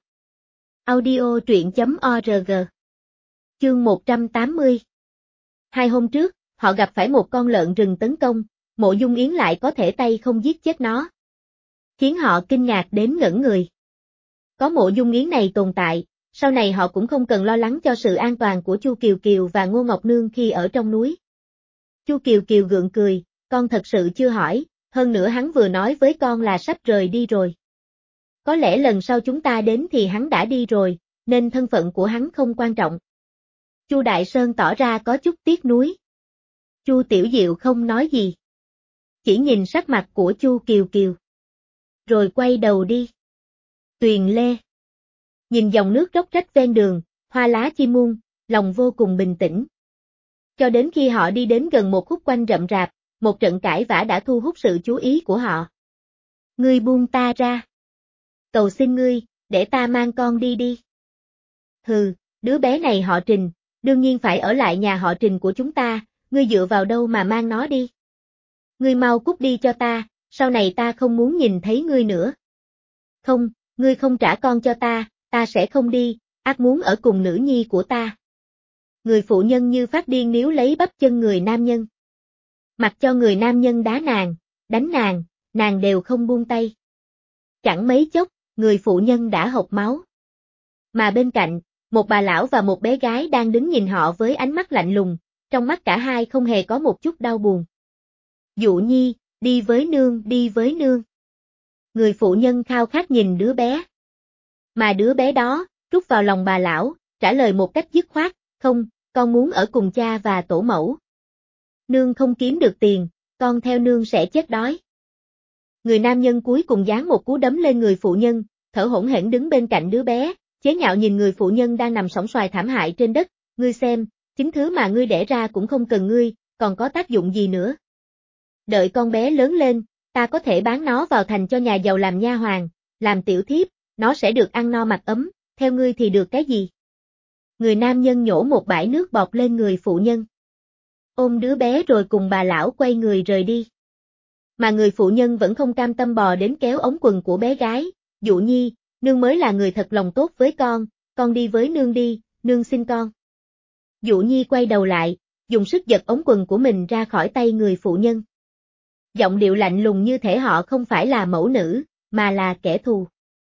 [SPEAKER 1] Audio truyện chấm org. Chương một trăm tám mươi. Hai hôm trước, họ gặp phải một con lợn rừng tấn công, Mộ Dung Yến lại có thể tay không giết chết nó. Khiến họ kinh ngạc đến ngẩn người. Có Mộ Dung Yến này tồn tại, sau này họ cũng không cần lo lắng cho sự an toàn của Chu Kiều Kiều và Ngô Ngọc Nương khi ở trong núi. Chu Kiều Kiều gượng cười, con thật sự chưa hỏi, hơn nữa hắn vừa nói với con là sắp rời đi rồi. Có lẽ lần sau chúng ta đến thì hắn đã đi rồi, nên thân phận của hắn không quan trọng. Chu Đại Sơn tỏ ra có chút tiếc nuối. Chu Tiểu Diệu không nói gì. Chỉ nhìn sắc mặt của Chu Kiều Kiều. Rồi quay đầu đi. Tuyền Lê. Nhìn dòng nước róc rách ven đường, hoa lá chim muôn, lòng vô cùng bình tĩnh. Cho đến khi họ đi đến gần một khúc quanh rậm rạp, một trận cãi vã đã thu hút sự chú ý của họ. Ngươi buông ta ra. Cầu xin ngươi, để ta mang con đi đi. Hừ, đứa bé này họ Trình, đương nhiên phải ở lại nhà họ Trình của chúng ta, ngươi dựa vào đâu mà mang nó đi. Ngươi mau cút đi cho ta, sau này ta không muốn nhìn thấy ngươi nữa. Không, ngươi không trả con cho ta, ta sẽ không đi, ác muốn ở cùng nữ nhi của ta. Người phụ nhân như phát điên níu lấy bắp chân người nam nhân. Mặc cho người nam nhân đá nàng, đánh nàng, nàng đều không buông tay. Chẳng mấy chốc, người phụ nhân đã hộc máu. Mà bên cạnh, một bà lão và một bé gái đang đứng nhìn họ với ánh mắt lạnh lùng, trong mắt cả hai không hề có một chút đau buồn. Dụ Nhi, đi với nương, đi với nương. Người phụ nhân khao khát nhìn đứa bé. Mà đứa bé đó, rút vào lòng bà lão, trả lời một cách dứt khoát, không, con muốn ở cùng cha và tổ mẫu. Nương không kiếm được tiền, con theo nương sẽ chết đói. Người nam nhân cuối cùng giáng một cú đấm lên người phụ nhân, thở hổn hển đứng bên cạnh đứa bé, chế nhạo nhìn người phụ nhân đang nằm sõng soài thảm hại trên đất, ngươi xem, chính thứ mà ngươi đẻ ra cũng không cần ngươi, còn có tác dụng gì nữa. Đợi con bé lớn lên, ta có thể bán nó vào thành cho nhà giàu làm nha hoàn, làm tiểu thiếp, nó sẽ được ăn no mặc ấm, theo ngươi thì được cái gì? Người nam nhân nhổ một bãi nước bọt lên người phụ nhân. Ôm đứa bé rồi cùng bà lão quay người rời đi. Mà người phụ nhân vẫn không cam tâm bò đến kéo ống quần của bé gái, Dụ Nhi, nương mới là người thật lòng tốt với con, con đi với nương đi, nương xin con. Dụ Nhi quay đầu lại, dùng sức giật ống quần của mình ra khỏi tay người phụ nhân. Giọng điệu lạnh lùng như thể họ không phải là mẫu nữ, mà là kẻ thù.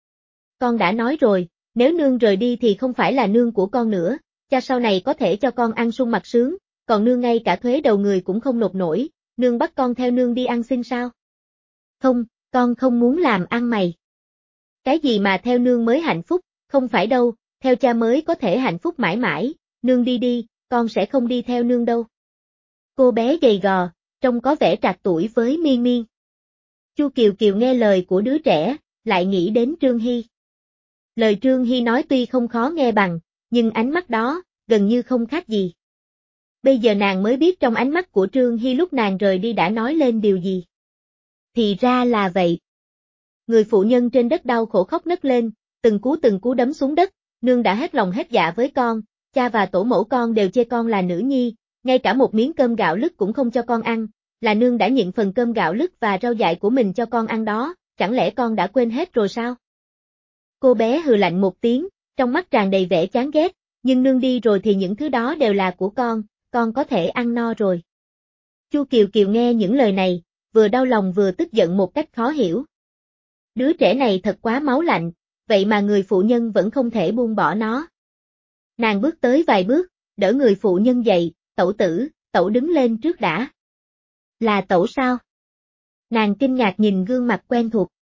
[SPEAKER 1] Con đã nói rồi, nếu nương rời đi thì không phải là nương của con nữa, cha sau này có thể cho con ăn sung mặc sướng, còn nương ngay cả thuế đầu người cũng không nộp nổi, nương bắt con theo nương đi ăn xin sao? Không, con không muốn làm ăn mày. Cái gì mà theo nương mới hạnh phúc, không phải đâu, theo cha mới có thể hạnh phúc mãi mãi, nương đi đi, con sẽ không đi theo nương đâu. Cô bé gầy gò, trông có vẻ trạc tuổi với Miên Miên. Chu Kiều Kiều nghe lời của đứa trẻ, lại nghĩ đến Trương Hy. Lời Trương Hy nói tuy không khó nghe bằng, nhưng ánh mắt đó, gần như không khác gì. Bây giờ nàng mới biết trong ánh mắt của Trương Hy lúc nàng rời đi đã nói lên điều gì. Thì ra là vậy. Người phụ nhân trên đất đau khổ khóc nấc lên, từng cú từng cú đấm xuống đất, nương đã hết lòng hết dạ với con, cha và tổ mẫu con đều chê con là nữ nhi, ngay cả một miếng cơm gạo lứt cũng không cho con ăn, là nương đã nhịn phần cơm gạo lứt và rau dại của mình cho con ăn đó, chẳng lẽ con đã quên hết rồi sao? Cô bé hừ lạnh một tiếng, trong mắt tràn đầy vẻ chán ghét, nhưng nương đi rồi thì những thứ đó đều là của con, con có thể ăn no rồi. Chu Kiều Kiều nghe những lời này, vừa đau lòng vừa tức giận một cách khó hiểu. Đứa trẻ này thật quá máu lạnh, vậy mà người phụ nhân vẫn không thể buông bỏ nó. Nàng bước tới vài bước, đỡ người phụ nhân dậy, tẩu tử, tẩu đứng lên trước đã. Là tẩu sao? Nàng kinh ngạc nhìn gương mặt quen thuộc.